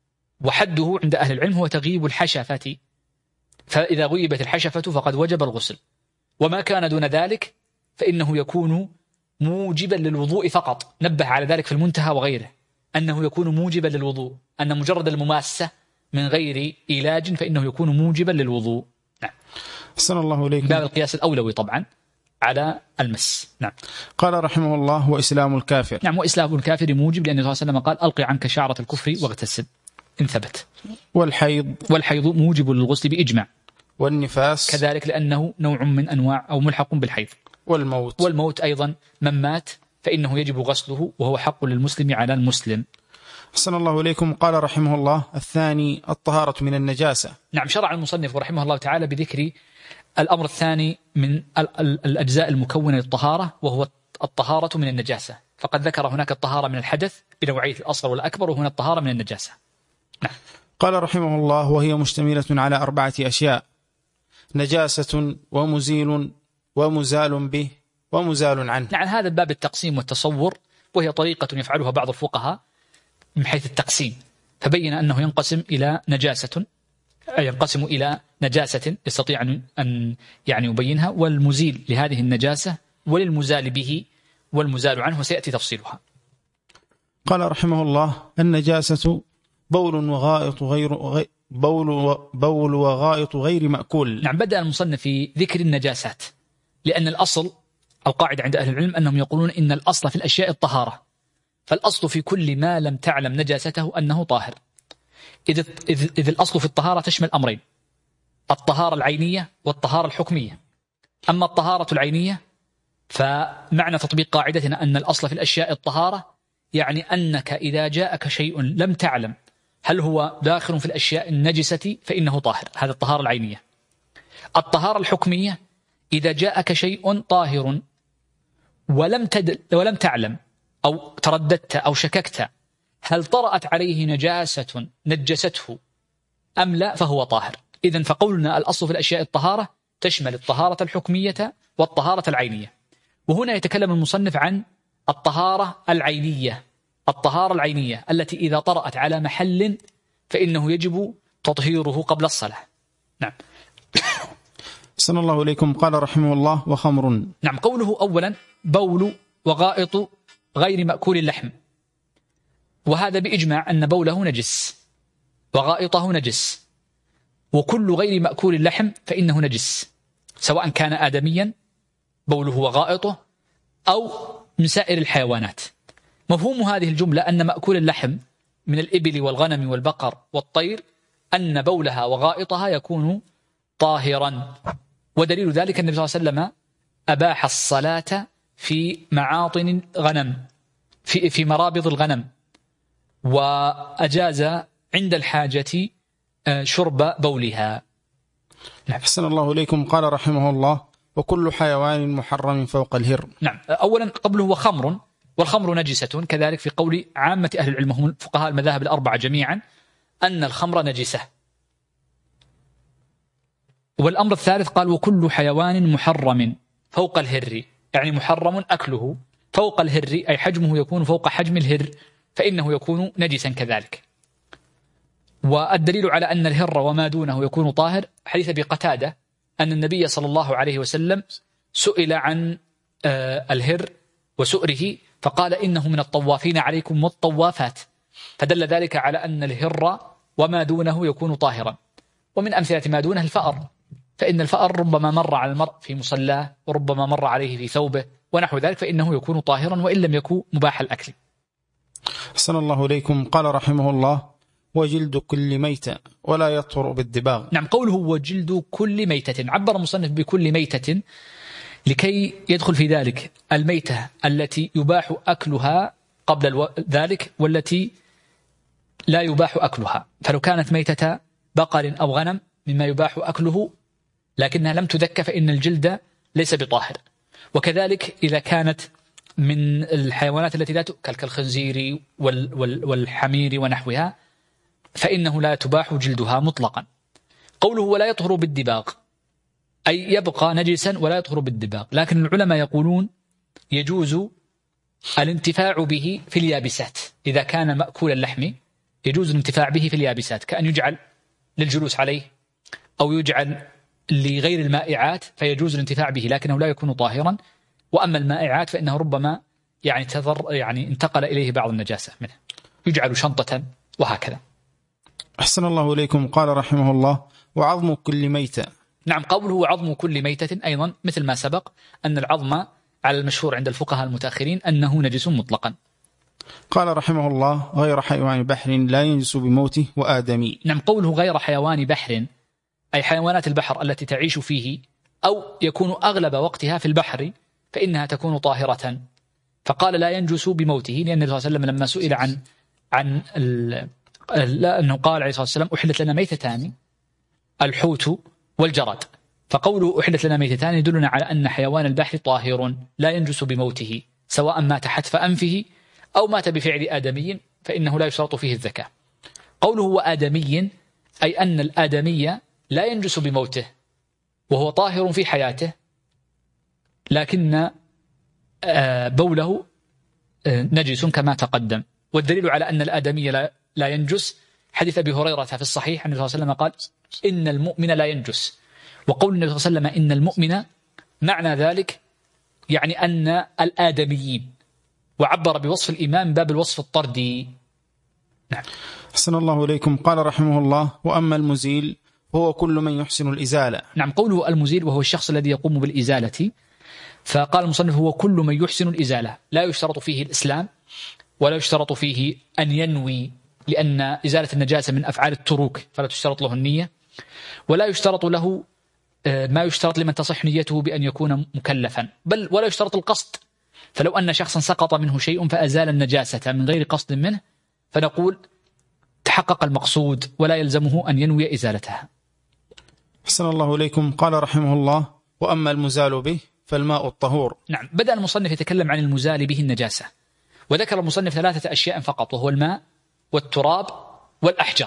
وحده عند أهل العلم هو تغيب الحشفة، فإذا غيبت الحشفة فقد وجب الغسل، وما كان دون ذلك فإنه يكون موجبا للوضوء فقط. نبه على ذلك في المنتهى وغيره أنه يكون موجبا للوضوء، أن مجرد المماسة من غير علاج فإنه يكون موجبا للوضوء. نعم. أحسن الله إليكم. باب القياس الأولوي طبعا على المس. نعم. قال رحمه الله: وإسلام الكافر. نعم، وإسلام الكافر موجب، لأن النبي صلى الله عليه وسلم قال: ألقي عنك شعرة الكفر واغتسل إن ثبت. والحيض. والحيض موجب للغسل بإجماع. والنفاس كذلك، لأنه نوع من أنواع أو ملحق بالحيض. والموت. والموت أيضا من مات فإنه يجب غسله، وهو حق للمسلم على المسلم. أحسن الله إليكم. قال رحمه الله: الثاني الطهارة من النجاسة. نعم، شرع المصنف رحمه الله تعالى بذكر الأمر الثاني من الأجزاء المكونة للطهارة، وهو الطهارة من النجاسة. فقد ذكر هناك الطهارة من الحدث بنوعية الأصغر والأكبر، وهنا الطهارة من النجاسة. نعم. قال رحمه الله: وهي مشتملة على أربعة أشياء: نجاسة ومزيل ومزال به ومزال عنه. نعم، هذا باب التقسيم والتصور، وهي طريقة يفعلها بعض الفقهاء من حيث التقسيم، فبين أنه ينقسم إلى نجاسة، ينقسم إلى نجاسة يستطيع أن يعني يبينها، والمزيل لهذه النجاسة، وللمزال به والمزال عنه، وسيأتي تفصيلها. قال رحمه الله: النجاسة بول وغائط غير غي بول و بول وغائط غير مأكول. نعم، بدأ المصنف في ذكر النجاسات، لأن الأصل القاعدة عند أهل العلم أنهم يقولون إن الأصل في الأشياء الطهارة، فالأصل في كل ما لم تعلم نجاسته أنه طاهر. إذ, إذ, إذ الأصل في الطهارة تشمل أمرين: الطهارة العينية والطهارة الحكمية. أما الطهارة العينية فمعنى تطبيق قاعدتنا أن الأصل في الأشياء الطهارة، يعني أنك إذا جاءك شيء لم تعلم هل هو داخل في الأشياء النجسة فإنه طاهر، هذا الطهارة العينية. الطهارة الحكمية: إذا جاءك شيء طاهر ولم تدل ولم تعلم أو ترددت أو شككت هل طرأت عليه نجاسة نجسته أم لا فهو طاهر. إذن فقولنا الأصل في الأشياء الطهارة تشمل الطهارة الحكمية والطهارة العينية. وهنا يتكلم المصنف عن الطهارة العينية، الطهارة العينية التي إذا طرأت على محل فإنه يجب تطهيره قبل الصلاة. نعم. صلى الله عليكم. قال رحمه الله: وخمر. نعم، قوله أولا بول وغائط غير مأكول اللحم، وهذا بإجماع أن بوله نجس وغائطه نجس، وكل غير مأكول اللحم فإنه نجس، سواء كان آدميا بوله وغائطه أو من سائر الحيوانات. مفهوم هذه الجملة أن مأكول اللحم من الإبل والغنم والبقر والطير أن بولها وغائطها يكون طاهرا، ودليل ذلك النبي صلى الله عليه وسلم أباح الصلاة في معاطن الغنم، في في مرابض الغنم، وأجاز عند الحاجة شرب بولها. أحسن الله إليكم. قال رحمه الله: وكل حيوان محرم فوق الهر. نعم، أولا قبله هو خمر، والخمر نجسة، كذلك في قول عامة أهل العلم هم فقهاء المذاهب الأربعة جميعا أن الخمر نجسة. والأمر الثالث قال وكل حيوان محرم فوق الهر، يعني محرم أكله فوق الهر، أي حجمه يكون فوق حجم الهر، فإنه يكون نجسا كذلك. والدليل على أن الهر وما دونه يكون طاهر حديث بقتادة أن النبي صلى الله عليه وسلم سئل عن الهر وسؤره فقال إنه من الطوافين عليكم والطوافات، فدل ذلك على أن الهر وما دونه يكون طاهرا. ومن أمثلة ما دونه الفأر، فإن الفأر ربما مر على المرء في مصلاه وربما مر عليه في ثوبه ونحو ذلك، فإنه يكون طاهرا وإن لم يكن مباح الأكل. أحسن الله إليكم. قال رحمه الله وجلد كل ميتة ولا يطهر بالدباغ. نعم، قوله وجلد كل ميتة، عبر المصنف بكل ميتة لكي يدخل في ذلك الميتة التي يباح أكلها قبل الو... ذلك والتي لا يباح أكلها. فلو كانت ميتة بقر أو غنم مما يباح أكله لكنها لم تذك فإن الجلد ليس بطاهر. وكذلك إذا كانت من الحيوانات التي لا تؤكل كالخنزير وال... وال... والحمير ونحوها فإنه لا تباح جلدها مطلقا. قوله ولا يطهر بالدباغ أي يبقى نجسا ولا يطهر بالدباغ، لكن العلماء يقولون يجوز الانتفاع به في اليابسات. إذا كان مأكول اللحم يجوز الانتفاع به في اليابسات، كأن يجعل للجلوس عليه أو يجعل لغير المائعات فيجوز الانتفاع به، لكنه لا يكون طاهرا. وأما المائعات فإنه ربما يعني تضر يعني انتقل إليه بعض النجاسة منه، يجعل شنطة وهكذا. أحسن الله إليكم. قال رحمه الله وعظم كل ميتة. نعم، قوله وعظم كل ميتة أيضا مثل ما سبق أن العظم على المشهور عند الفقهاء المتأخرين أنه نجس مطلقا. قال رحمه الله غير حيوان بحر لا ينجس بموته وآدمي. نعم، قوله غير حيوان بحر أي حيوانات البحر التي تعيش فيه أو يكون أغلب وقتها في البحر فإنها تكون طاهرة. فقال لا ينجس بموته لأن النبي صلى الله عليه وسلم لما سئل عن عن ال... لا أنه قال عليه الصلاة والسلام أحلت لنا ميتتان الحوت والجراد، فقوله أحلت لنا ميتتان يدلنا على أن حيوان البحر طاهر لا ينجس بموته، سواء مات حتف أنفه أو مات بفعل آدمي فإنه لا يشترط فيه الذكاء. قوله وآدمي أي أن الآدمي لا ينجس بموته وهو طاهر في حياته، لكن بوله نجس كما تقدم. والدليل على أن الآدمي لا لا ينجس حديث أبي هريرة في الصحيح النبي صلى الله عليه وسلم قال إن المؤمن لا ينجس. وقول النبي صلى الله عليه وسلم إن المؤمن معنى ذلك يعني أن الآدميين، وعبر بوصف الإيمان باب الوصف الطردي. نعم. أحسن الله إليكم. قال رحمه الله وأما المزيل هو كل من يحسن الإزالة. نعم، قوله المزيل وهو الشخص الذي يقوم بالإزالة، فقال المصنف هو كل من يحسن الإزالة، لا يشترط فيه الإسلام ولا يشترط فيه أن ينوي، لأن إزالة النجاسة من أفعال التروك فلا تشترط له النية، ولا يشترط له ما يشترط لمن تصح نيته بأن يكون مكلفا، بل ولا يشترط القصد. فلو أن شخصا سقط منه شيء فأزال النجاسة من غير قصد منه فنقول تحقق المقصود ولا يلزمه أن ينوي إزالتها. حسن الله إليكم. قال رحمه الله وأما المزال به فالماء الطهور. نعم، بدأ المصنف يتكلم عن المزال به النجاسة، وذكر المصنف ثلاثة أشياء فقط، وهو الماء والتراب والأحجار.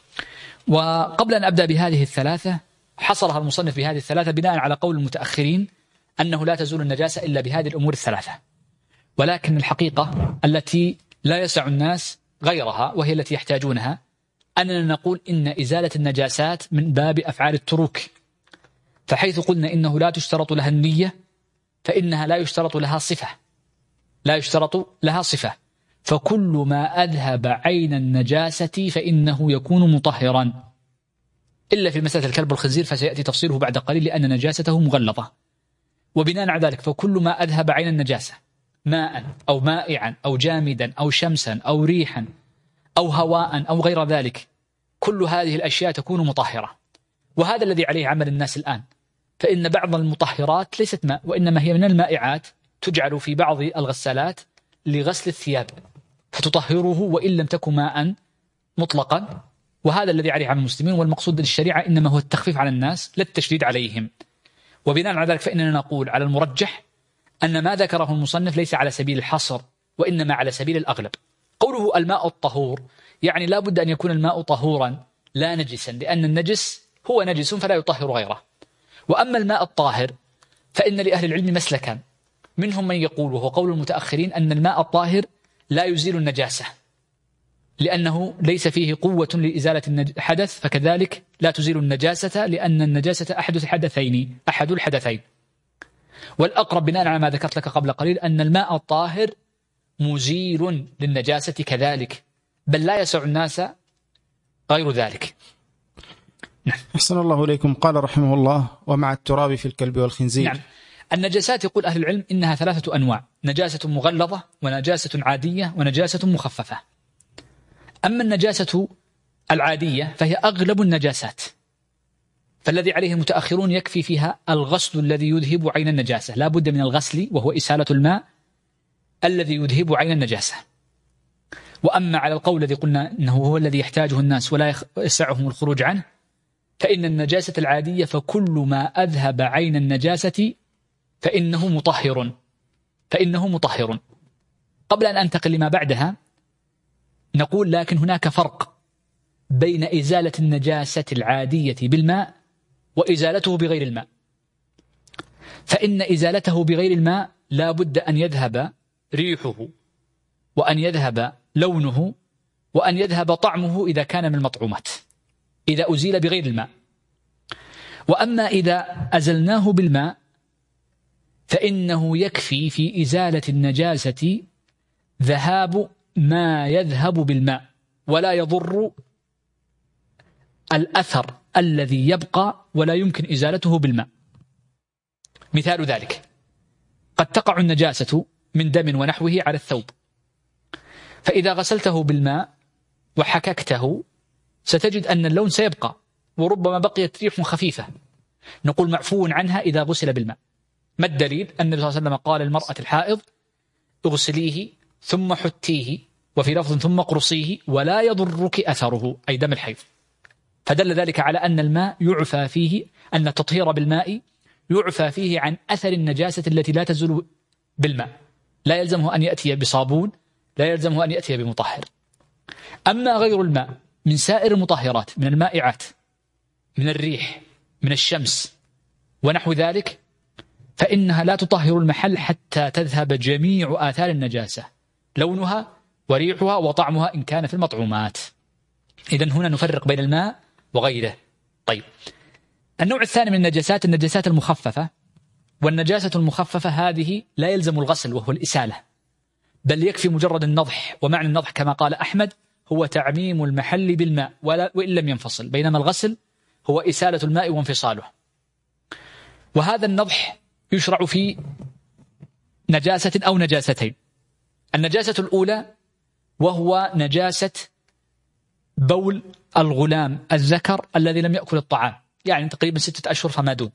وقبل أن أبدأ بهذه الثلاثة حصرها المصنف بهذه الثلاثة بناء على قول المتأخرين أنه لا تزول النجاسة إلا بهذه الأمور الثلاثة، ولكن الحقيقة التي لا يسع الناس غيرها وهي التي يحتاجونها أننا نقول إن إزالة النجاسات من باب أفعال التروك، فحيث قلنا إنه لا تشترط لها النية فإنها لا يشترط لها صفة، لا يشترط لها صفة، فكل ما أذهب عين النجاسة فإنه يكون مطهرا، إلا في مسألة الكلب والخنزير فسيأتي تفصيله بعد قليل لأن نجاسته مغلظة. وبناء على ذلك فكل ما أذهب عين النجاسة ماء أو مائعا أو جامدا أو شمسا أو ريحا أو هواء أو غير ذلك، كل هذه الأشياء تكون مطهرة. وهذا الذي عليه عمل الناس الآن، فإن بعض المطهرات ليست ماء وإنما هي من المائعات تجعل في بعض الغسالات لغسل الثياب فتطهره وإن لم تكن ماء مطلقا، وهذا الذي عليه عمل المسلمين. والمقصود بالشريعة إنما هو التخفيف على الناس لا التشديد عليهم. وبناء على ذلك فإننا نقول على المرجح أن ما ذكره المصنف ليس على سبيل الحصر وإنما على سبيل الأغلب. قوله الماء الطهور يعني لا بد أن يكون الماء طهورا لا نجسا، لأن النجس هو نجس فلا يطهر غيره. وأما الماء الطاهر فإن لأهل العلم مسلكا، منهم من يقول وهو قول المتأخرين أن الماء الطاهر لا يزيل النجاسة لأنه ليس فيه قوة لإزالة الحدث، فكذلك لا تزيل النجاسة لأن النجاسة أحد الحدثين أحد الحدثين. والأقرب بناء على ما ذكرت لك قبل قليل أن الماء الطاهر مزيل للنجاسة كذلك، بل لا يسع الناس غير ذلك. نعم. أحسن الله إليكم. قال رحمه الله: ومع التراب في الكلب والخنزير. نعم. النجاسات يقول أهل العلم إنها ثلاثة أنواع: نجاسة مغلظة ونجاسة عادية ونجاسة مخففة. أما النجاسة العادية فهي أغلب النجاسات، فالذي عليه المتأخرون يكفي فيها الغسل الذي يذهب عين النجاسة، لا بد من الغسل وهو إسالة الماء الذي يذهب عين النجاسة. وأما على القول الذي قلنا أنه هو الذي يحتاجه الناس ولا يسعهم الخروج عنه، فإن النجاسة العادية فكل ما أذهب عين النجاسة فإنه مطهر فإنه مطهر. قبل أن أنتقل لما بعدها نقول لكن هناك فرق بين إزالة النجاسة العادية بالماء وإزالته بغير الماء. فإن إزالته بغير الماء لا بد أن يذهب ريحه وأن يذهب لونه وأن يذهب طعمه إذا كان من المطعومات، إذا أزيل بغير الماء. وأما إذا أزلناه بالماء فإنه يكفي في إزالة النجاسة ذهاب ما يذهب بالماء ولا يضر الأثر الذي يبقى ولا يمكن إزالته بالماء. مثال ذلك: قد تقع النجاسة من دم ونحوه على الثوب، فإذا غسلته بالماء وحككته ستجد أن اللون سيبقى وربما بقيت ريح خفيفة، نقول معفو عنها إذا غسل بالماء. ما الدليل؟ أن النبي صلى الله عليه وسلم قال للمرأة الحائض: اغسليه ثم حتيه، وفي لفظ ثم قرصيه ولا يضرك أثره، أي دم الحيض. فدل ذلك على أن الماء يعفى فيه، أن التطهير بالماء يعفى فيه عن أثر النجاسة التي لا تزول بالماء، لا يلزمه أن يأتي بصابون، لا يلزمه أن يأتي بمطهر. أما غير الماء من سائر المطهرات، من المائعات، من الريح، من الشمس ونحو ذلك، فإنها لا تطهر المحل حتى تذهب جميع آثار النجاسة، لونها وريحها وطعمها إن كان في المطعومات. إذن هنا نفرق بين الماء وغيره. طيب، النوع الثاني من النجاسات النجاسات المخففة. والنجاسة المخففة هذه لا يلزم الغسل وهو الإسالة، بل يكفي مجرد النضح. ومعنى النضح كما قال أحمد هو تعميم المحل بالماء ولا وإن لم ينفصل، بينما الغسل هو إسالة الماء وانفصاله. وهذا النضح يشرع في نجاسة أو نجاستين. النجاسة الأولى وهو نجاسة بول الغلام الذكر الذي لم يأكل الطعام، يعني تقريبا ستة أشهر فما دون،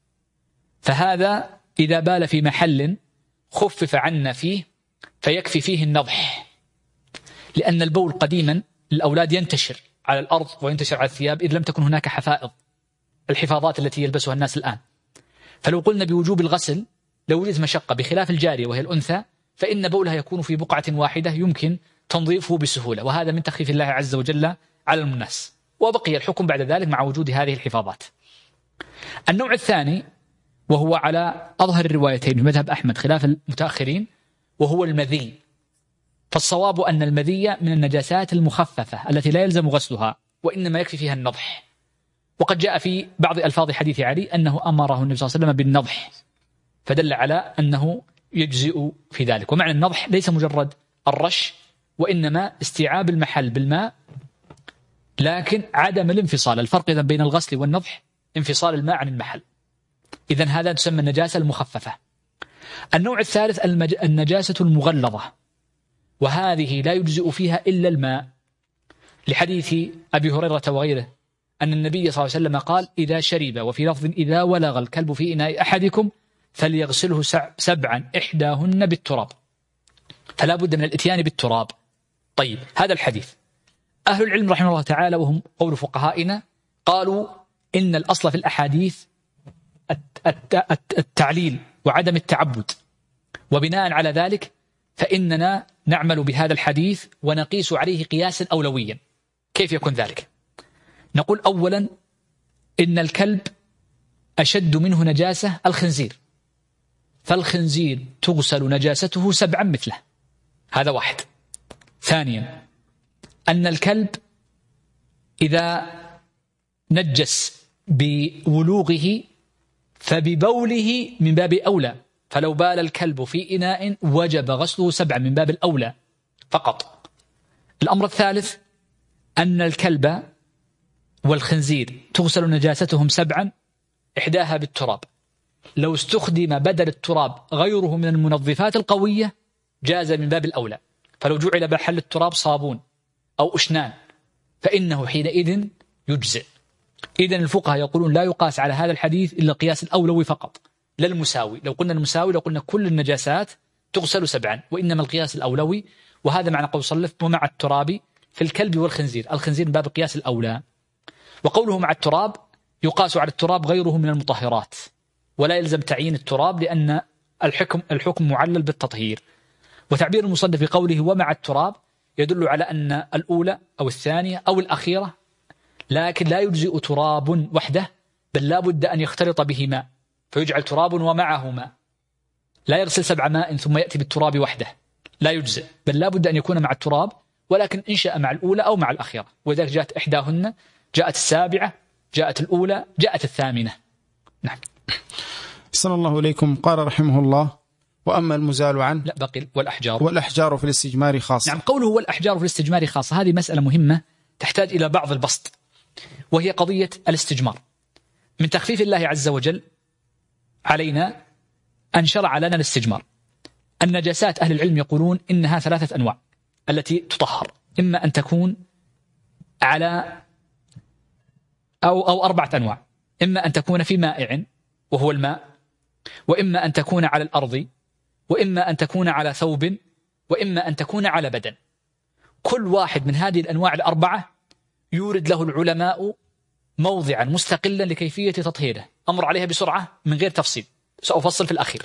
فهذا إذا بال في محل خفف عنا فيه فيكفي فيه النضح، لأن البول قديما للأولاد ينتشر على الأرض وينتشر على الثياب إذ لم تكن هناك حفائظ، الحفاظات التي يلبسها الناس الآن. فلو قلنا بوجوب الغسل لو وجدت مشقة، بخلاف الجارية وهي الأنثى فإن بولها يكون في بقعة واحدة يمكن تنظيفه بسهولة، وهذا من تخفيف الله عز وجل على الناس، وبقي الحكم بعد ذلك مع وجود هذه الحفاظات. النوع الثاني وهو على أظهر الروايتين في مذهب أحمد خلاف المتأخرين، وهو المذي. فالصواب أن المذي من النجاسات المخففة التي لا يلزم غسلها وإنما يكفي فيها النضح. وقد جاء في بعض ألفاظ حديث علي أنه أمره النبي صلى الله عليه وسلم بالنضح، فدل على أنه يجزئ في ذلك. ومعنى النضح ليس مجرد الرش وإنما استيعاب المحل بالماء، لكن عدم الانفصال. الفرق إذن بين الغسل والنضح انفصال الماء عن المحل. إذن هذا تسمى النجاسة المخففة. النوع الثالث المج... النجاسة المغلظة، وهذه لا يجزئ فيها إلا الماء، لحديث أبي هريرة وغيره أن النبي صلى الله عليه وسلم قال: إذا شرب، وفي لفظ إذا ولغ الكلب في إناء أحدكم فليغسله سبعا إحداهن بالتراب. فلا بد من الاتيان بالتراب. طيب، هذا الحديث أهل العلم رحمه الله تعالى وهم قول فقهائنا قالوا إن الأصل في الأحاديث التعليل وعدم التعبد. وبناء على ذلك فإننا نعمل بهذا الحديث ونقيس عليه قياسا أولويا. كيف يكون ذلك؟ نقول أولا إن الكلب أشد منه نجاسة الخنزير، فالخنزير تغسل نجاسته سبعا مثله، هذا واحد. ثانيا أن الكلب إذا نجس بولوغه فببوله من باب أولى، فلو بال الكلب في إناء وجب غسله سبعا من باب الأولى فقط. الأمر الثالث أن الكلب والخنزير تغسل نجاستهم سبعا، إحداها بالتراب، لو استخدم بدل التراب غيره من المنظفات القوية جاز من باب الأولى، فلو جعل بحل التراب صابون أو أشنان فإنه حينئذ يجزئ. إذن الفقهاء يقولون لا يقاس على هذا الحديث إلا قياس الأولوي فقط، لا المساوي. لو قلنا المساوي لو قلنا كل النجاسات تغسل سبعا، وإنما القياس الأولوي، وهذا معنى قول صلف ومع التراب في الكلب والخنزير، الخنزير من باب قياس الأولى. وقوله مع التراب يقاس على التراب غيره من المطهرات، ولا يلزم تعيين التراب لأن الحكم الحكم معلل بالتطهير. وتعبير المصنف بقوله ومع التراب يدل على أن الأولى أو الثانية أو الأخيرة، لكن لا يجزئ تراب وحده، بل لا بد أن يختلط به ماء فيجعل تراب ومعه ماء، لا يغسل سبع ماء ثم يأتي بالتراب وحده، لا يجزئ، بل لا بد أن يكون مع التراب، ولكن إن شاء مع الأولى أو مع الأخيرة. وذلك جاءت إحداهن، جاءت السابعة، جاءت الأولى، جاءت الثامنة. نعم. صلى الله عليكم. قال رحمه الله وأما المزال عنه لا بقي والأحجار والأحجار في الاستجمار خاصة. نعم، قوله والأحجار في الاستجمار خاصة هذه مسألة مهمة تحتاج إلى بعض البسط، وهي قضية الاستجمار. من تخفيف الله عز وجل علينا أن شرع لنا الاستجمار. النجاسات أهل العلم يقولون إنها ثلاثة أنواع التي تطهر، إما أن تكون على أو, أو أربعة أنواع، إما أن تكون في مائع وهو الماء، وإما أن تكون على الأرض، وإما أن تكون على ثوب، وإما أن تكون على بدن. كل واحد من هذه الأنواع الأربعة يورد له العلماء موضعا مستقلا لكيفية تطهيره، أمر عليها بسرعة من غير تفصيل، سأفصل في الأخير.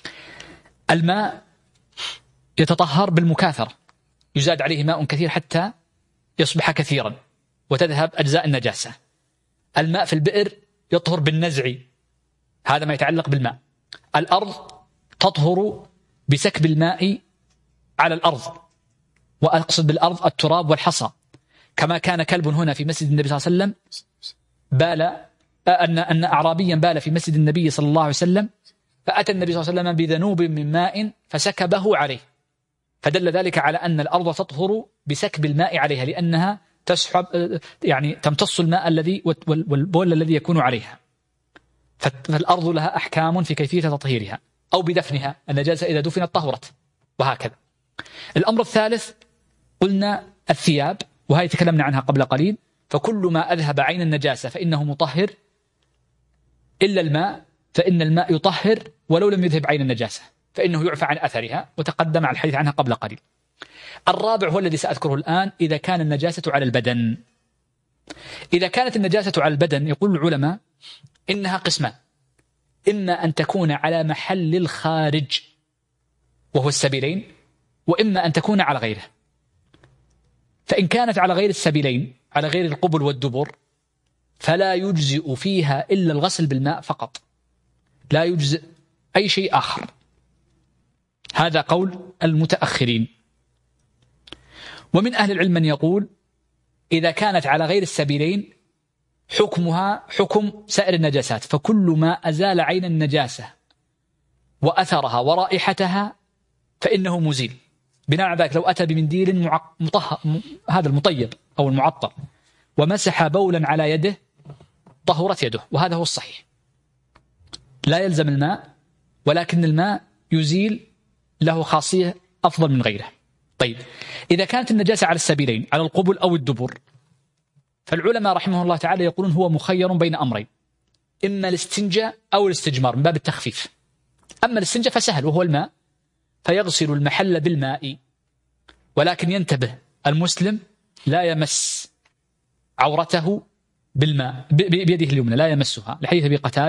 الماء يتطهر بالمكاثرة، يزاد عليه ماء كثير حتى يصبح كثيرا وتذهب أجزاء النجاسة. الماء في البئر يطهر بالنزع، هذا ما يتعلق بالماء. الأرض تطهر بسكب الماء على الأرض، وأقصد بالأرض التراب والحصى، كما كان كلب هنا في مسجد النبي صلى الله عليه وسلم بال أن أن أعرابيا بال في مسجد النبي صلى الله عليه وسلم، فأتى النبي صلى الله عليه وسلم بذنوب من ماء فسكبه عليه، فدل ذلك على أن الأرض تطهر بسكب الماء عليها، لأنها تسحب يعني تمتص الماء الذي والبول الذي يكون عليها. فالأرض لها أحكام في كيفية تطهيرها أو بدفنها، النجاسة إذا دفنت طهرت، وهكذا. الأمر الثالث قلنا الثياب، وهي تكلمنا عنها قبل قليل، فكل ما أذهب عين النجاسة فإنه مطهر إلا الماء، فإن الماء يطهر ولو لم يذهب عين النجاسة، فإنه يعفى عن أثرها، وتقدم على الحديث عنها قبل قليل. الرابع هو الذي سأذكره الآن، إذا كان النجاسة على البدن. إذا كانت النجاسة على البدن يقول العلماء إنها قسمان، إما أن تكون على محل الخارج وهو السبيلين، وإما أن تكون على غيره. فإن كانت على غير السبيلين، على غير القبل والدبر، فلا يجزئ فيها إلا الغسل بالماء فقط، لا يجزئ أي شيء آخر. هذا قول المتأخرين. ومن أهل العلم من يقول إذا كانت على غير السبيلين حكمها حكم سائر النجاسات، فكل ما أزال عين النجاسة وأثرها ورائحتها فإنه مزيل. بناء على ذلك لو أتى بمنديل مطهر، هذا المطيب أو المعطر، ومسح بولا على يده طهرت يده، وهذا هو الصحيح. لا يلزم الماء، ولكن الماء يزيل، له خاصية أفضل من غيره. طيب، إذا كانت النجاسة على السبيلين، على القبل أو الدبر، فالعلماء رحمه الله تعالى يقولون هو مخير بين أمرين، إما الاستنجاء أو الاستجمار من باب التخفيف. أما الاستنجاء فسهل وهو الماء، فيغسل المحل بالماء، ولكن ينتبه المسلم لا يمس عورته بالماء بيده اليمنى، لا يمسها، لحديث أبي قتادة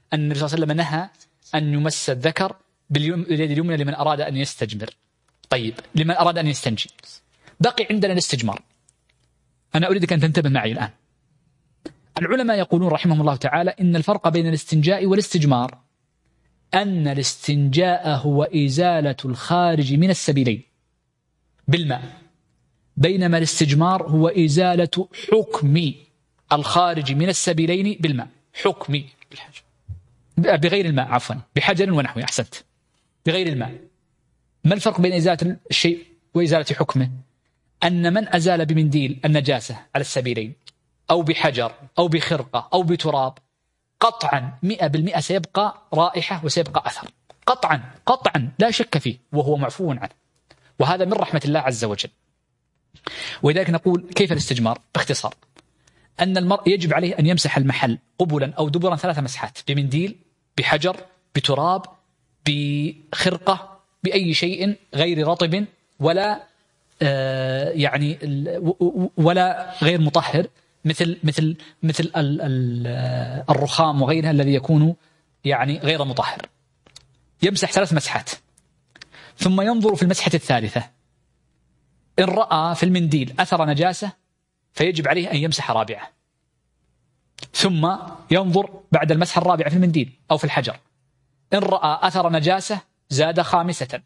أن النبي صلى الله عليه وسلم نهى أن يمس الذكر باليد اليمنى لمن أراد أن يستجمر. طيب لمن أراد أن يستنجي بقي عندنا الاستجمار. أنا أريدك أن تنتبه معي الآن. العلماء يقولون رحمهم الله تعالى إن الفرق بين الاستنجاء والاستجمار أن الاستنجاء هو إزالة الخارج من السبيلين بالماء، بينما الاستجمار هو إزالة حكم الخارج من السبيلين بالماء. حكمي بغير الماء، عفوا بحجر ونحوه، أحسنت، بغير الماء. ما الفرق بين إزالة الشيء وإزالة حكمه؟ أن من أزال بمنديل النجاسة على السبيلين أو بحجر أو بخرقة أو بتراب قطعا مئة بالمئة سيبقى رائحة وسيبقى أثر، قطعا قطعا لا شك فيه، وهو معفو عنه، وهذا من رحمة الله عز وجل. ولذلك نقول كيف الاستجمار؟ باختصار أن المرء يجب عليه أن يمسح المحل قبلا أو دبرا ثلاث مسحات، بمنديل، بحجر، بتراب، بخرقة، بأي شيء غير رطب ولا آه يعني ولا غير مطهر، مثل مثل مثل ال ال الرخام وغيرها الذي يكون يعني غير مطهر. يمسح ثلاث مسحات ثم ينظر في المسحة الثالثة، إن رأى في المنديل أثر نجاسة فيجب عليه أن يمسح رابعة، ثم ينظر بعد المسح الرابعة في المنديل أو في الحجر، إن رأى أثر نجاسة زاد خامسة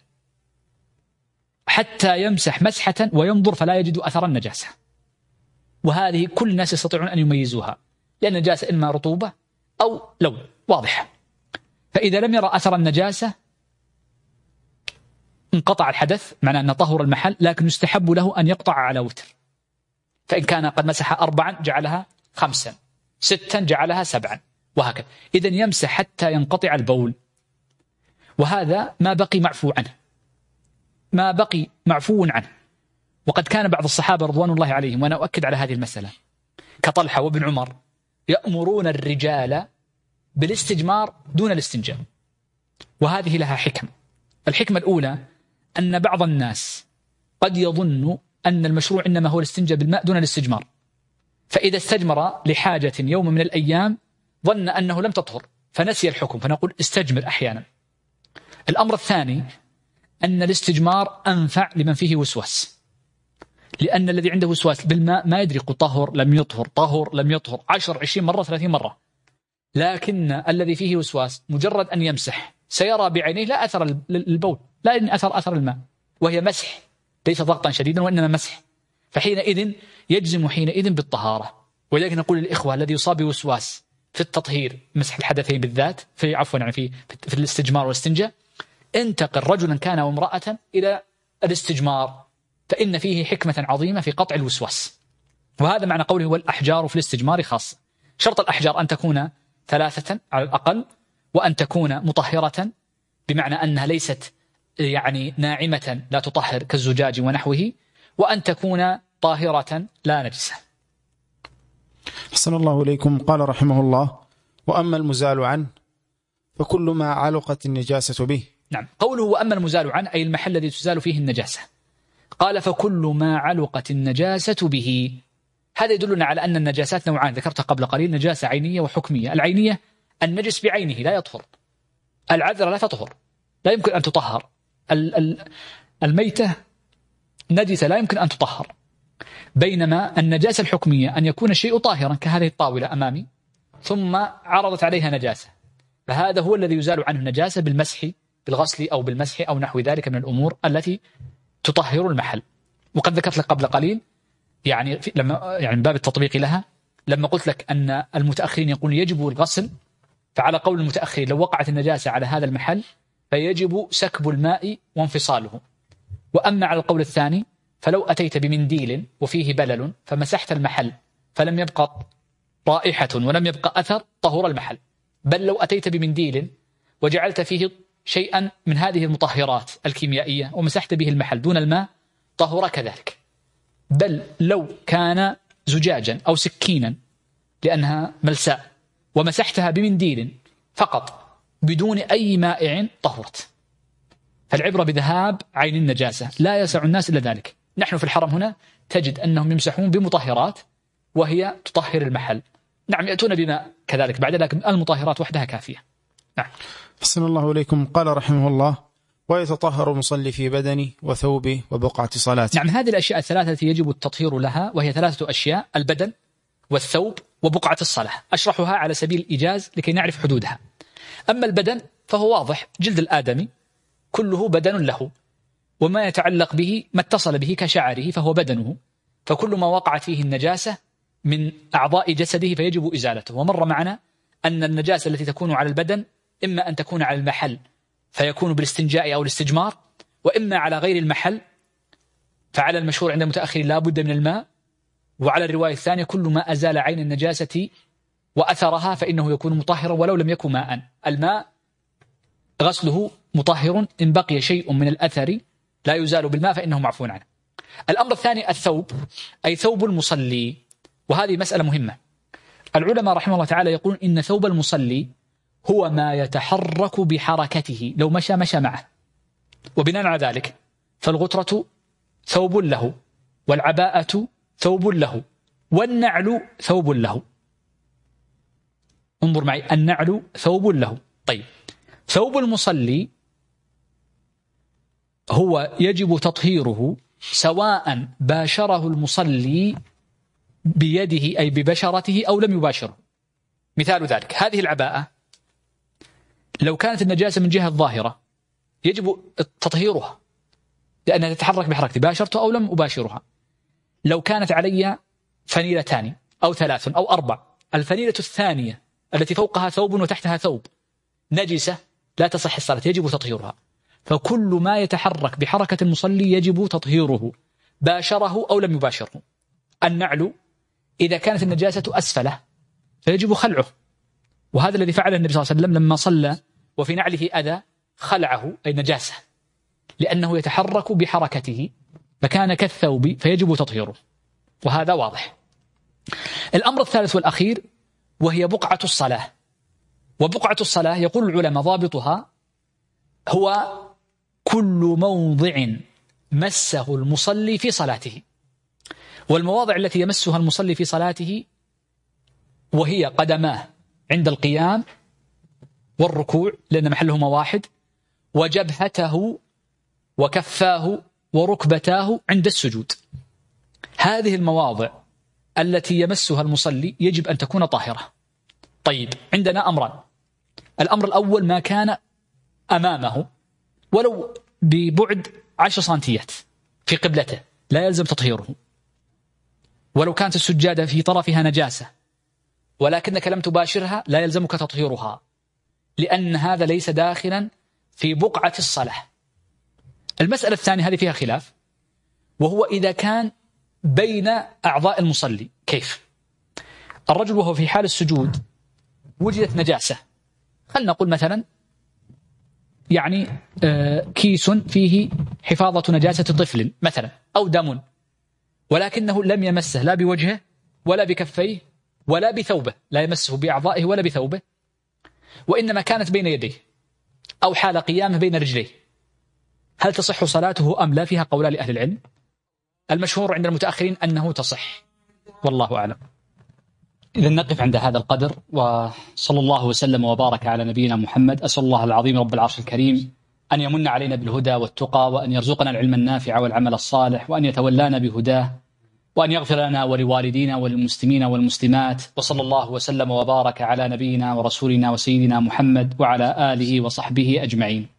حتى يمسح مسحة وينظر فلا يجد أثر النجاسة. وهذه كل الناس يستطيعون أن يميزوها، لأن النجاسة إما رطوبة أو لون واضح. فإذا لم يرى أثر النجاسة انقطع الحدث، معناه أن طهر المحل، لكن يستحب له أن يقطع على وتر. فإن كان قد مسح أربعا جعلها خمسا، ستا جعلها سبعا، وهكذا. إذن يمسح حتى ينقطع البول، وهذا ما بقي معفو عنه، ما بقي معفو عنه. وقد كان بعض الصحابة رضوان الله عليهم، وأنا أؤكد على هذه المسألة، كطلحة وابن عمر، يأمرون الرجال بالاستجمار دون الاستنجاء، وهذه لها حكم. الحكمة الأولى أن بعض الناس قد يظن أن المشروع إنما هو الاستنجاء بالماء دون الاستجمار، فإذا استجمر لحاجة يوم من الأيام ظن أنه لم تطهر فنسي الحكم، فنقول استجمر أحيانا. الأمر الثاني أن الاستجمار أنفع لمن فيه وسواس، لأن الذي عنده وسواس بالماء ما يدري طهر لم يطهر، طهر لم يطهر، عشر عشرين مرة ثلاثين مرة. لكن الذي فيه وسواس مجرد أن يمسح سيرى بعينيه لا أثر البول، لا إن أثر أثر الماء، وهي مسح ليس ضغطا شديدا وإنما مسح، فحينئذ يجزم حينئذ بالطهارة. ولذلك نقول للإخوة الذي يصاب بوسواس في التطهير، مسح الحدثين بالذات، في عفوا يعني في في الاستجمار والاستنجاء، انتقل رجلا كان وامرأة إلى الاستجمار، فإن فيه حكمة عظيمة في قطع الوسواس. وهذا معنى قوله والأحجار في الاستجمار خاصة. شرط الأحجار أن تكون ثلاثة على الأقل، وأن تكون مطهرة بمعنى أنها ليست يعني ناعمة لا تطهر كالزجاج ونحوه، وأن تكون طاهرة لا نجسة. أحسن الله إليكم. قال رحمه الله: وأما المزال عنه فكل ما علقت النجاسة به. نعم، قوله وأما المزال عنه أي المحل الذي تزال فيه النجاسة. قال فكل ما علقت النجاسة به. هذا يدلنا على أن النجاسات نوعان ذكرتها قبل قليل، نجاسة عينية وحكمية. العينية النجس بعينه لا يطهر، العذرة لا تطهر، لا يمكن أن تطهر. الميتة نجسة لا يمكن أن تطهر. بينما النجاسة الحكمية أن يكون الشيء طاهرا كهذه الطاولة أمامي ثم عرضت عليها نجاسة، فهذا هو الذي يزال عنه النجاسة بالمسح، بالغسل أو بالمسح أو نحو ذلك من الأمور التي تطهر المحل. وقد ذكرت لك قبل قليل يعني لما يعني من باب التطبيق لها، لما قلت لك أن المتأخرين يقولون يجب الغسل، فعلى قول المتأخرين لو وقعت النجاسة على هذا المحل فيجب سكب الماء وانفصاله. وأما على القول الثاني فلو أتيت بمنديل وفيه بلل فمسحت المحل فلم يبقى رائحة ولم يبقى أثر، طهر المحل. بل لو أتيت بمنديل وجعلت فيه شيئا من هذه المطهرات الكيميائية ومسحت به المحل دون الماء، طهر كذلك. بل لو كان زجاجا أو سكينا لأنها ملساء ومسحتها بمنديل فقط بدون أي مائع طهرت. فالعبرة بذهاب عين النجاسة، لا يسع الناس إلا ذلك. نحن في الحرم هنا تجد أنهم يمسحون بمطهرات وهي تطهر المحل، نعم يأتون بماء كذلك بعد، لكن المطهرات وحدها كافية. نعم. أحسن الله إليكم. قال رحمه الله: ويتطهر المصلي في بدنه وثوبه وبقعة صلاته. نعم، هذه الأشياء الثلاثة التي يجب التطهير لها، وهي ثلاثة أشياء: البدن والثوب وبقعة الصلاة. أشرحها على سبيل الإيجاز لكي نعرف حدودها. أما البدن فهو واضح، جلد الآدمي كله بدن له، وما يتعلق به ما اتصل به كشعره فهو بدنه، فكل ما وقعت فيه النجاسة من أعضاء جسده فيجب إزالته. ومر معنا أن النجاسة التي تكون على البدن إما أن تكون على المحل فيكون بالاستنجاء أو الاستجمار، وإما على غير المحل فعلى المشهور عند المتأخرين لا بد من الماء، وعلى الرواية الثانية كل ما أزال عين النجاسة وأثرها فإنه يكون مطهرا ولو لم يكن ماء. الماء غسله مطهر، إن بقي شيء من الأثر لا يزال بالماء فإنه معفو عنه. الأمر الثاني الثوب، أي ثوب المصلي، وهذه مسألة مهمة. العلماء رحمه الله تعالى يقولون إن ثوب المصلي هو ما يتحرك بحركته، لو مشى مشى معه، وبناء على ذلك فالغترة ثوب له، والعباءة ثوب له، والنعل ثوب له. انظر معي، النعل ثوب له. طيب، ثوب المصلي هو يجب تطهيره سواء باشره المصلي بيده أي ببشرته أو لم يباشره. مثال ذلك هذه العباءة، لو كانت النجاسة من جهة الظاهرة يجب تطهيرها لأنها تتحرك بحركتي، باشرته أو لم أباشرها. لو كانت علي فنيلتان أو ثلاث أو أربع، الفنيلة الثانية التي فوقها ثوب وتحتها ثوب نجسة لا تصح الصلاة، يجب تطهيرها. فكل ما يتحرك بحركة المصلي يجب تطهيره باشره أو لم يباشره. النعل إذا كانت النجاسة أسفله فيجب خلعه، وهذا الذي فعله النبي صلى الله عليه وسلم لما صلى وفي نعله أذى خلعه أي نجاسة، لأنه يتحرك بحركته فكان كالثوب فيجب تطهيره، وهذا واضح. الأمر الثالث والأخير وهي بقعة الصلاة. وبقعة الصلاة يقول العلماء ضابطها هو كل موضع مسه المصلي في صلاته. والمواضع التي يمسها المصلي في صلاته وهي قدماه عند القيام والركوع لأن محلهما واحد، وجبهته وكفاه وركبتاه عند السجود. هذه المواضع التي يمسها المصلي يجب أن تكون طاهرة. طيب، عندنا أمران. الأمر الأول ما كان أمامه ولو ببعد عشر سنتيات في قبلته لا يلزم تطهيره، ولو كانت السجادة في طرفها نجاسة ولكنك لم تباشرها لا يلزمك تطهيرها، لأن هذا ليس داخلا في بقعة الصلاة. المسألة الثانية هذه فيها خلاف، وهو إذا كان بين أعضاء المصلي. كيف؟ الرجل وهو في حال السجود وجدت نجاسة، خلنا نقول مثلا يعني كيس فيه حفاظة نجاسة طفل مثلا أو دم، ولكنه لم يمسه لا بوجهه ولا بكفيه ولا بثوبه، لا يمسه بأعضائه ولا بثوبه، وإنما كانت بين يديه أو حال قيامه بين رجليه. هل تصح صلاته أم لا؟ فيها قولان لأهل العلم. المشهور عند المتأخرين أنه تصح، والله أعلم. إذن نقف عند هذا القدر، وصلى الله وسلم وبارك على نبينا محمد. أسأل الله العظيم رب العرش الكريم أن يمن علينا بالهدى والتقى، وأن يرزقنا العلم النافع والعمل الصالح، وأن يتولانا بهداه، وأن يغفر لنا ولوالدينا والمسلمين والمسلمات. وصلى الله وسلم وبارك على نبينا ورسولنا وسيدنا محمد وعلى آله وصحبه أجمعين.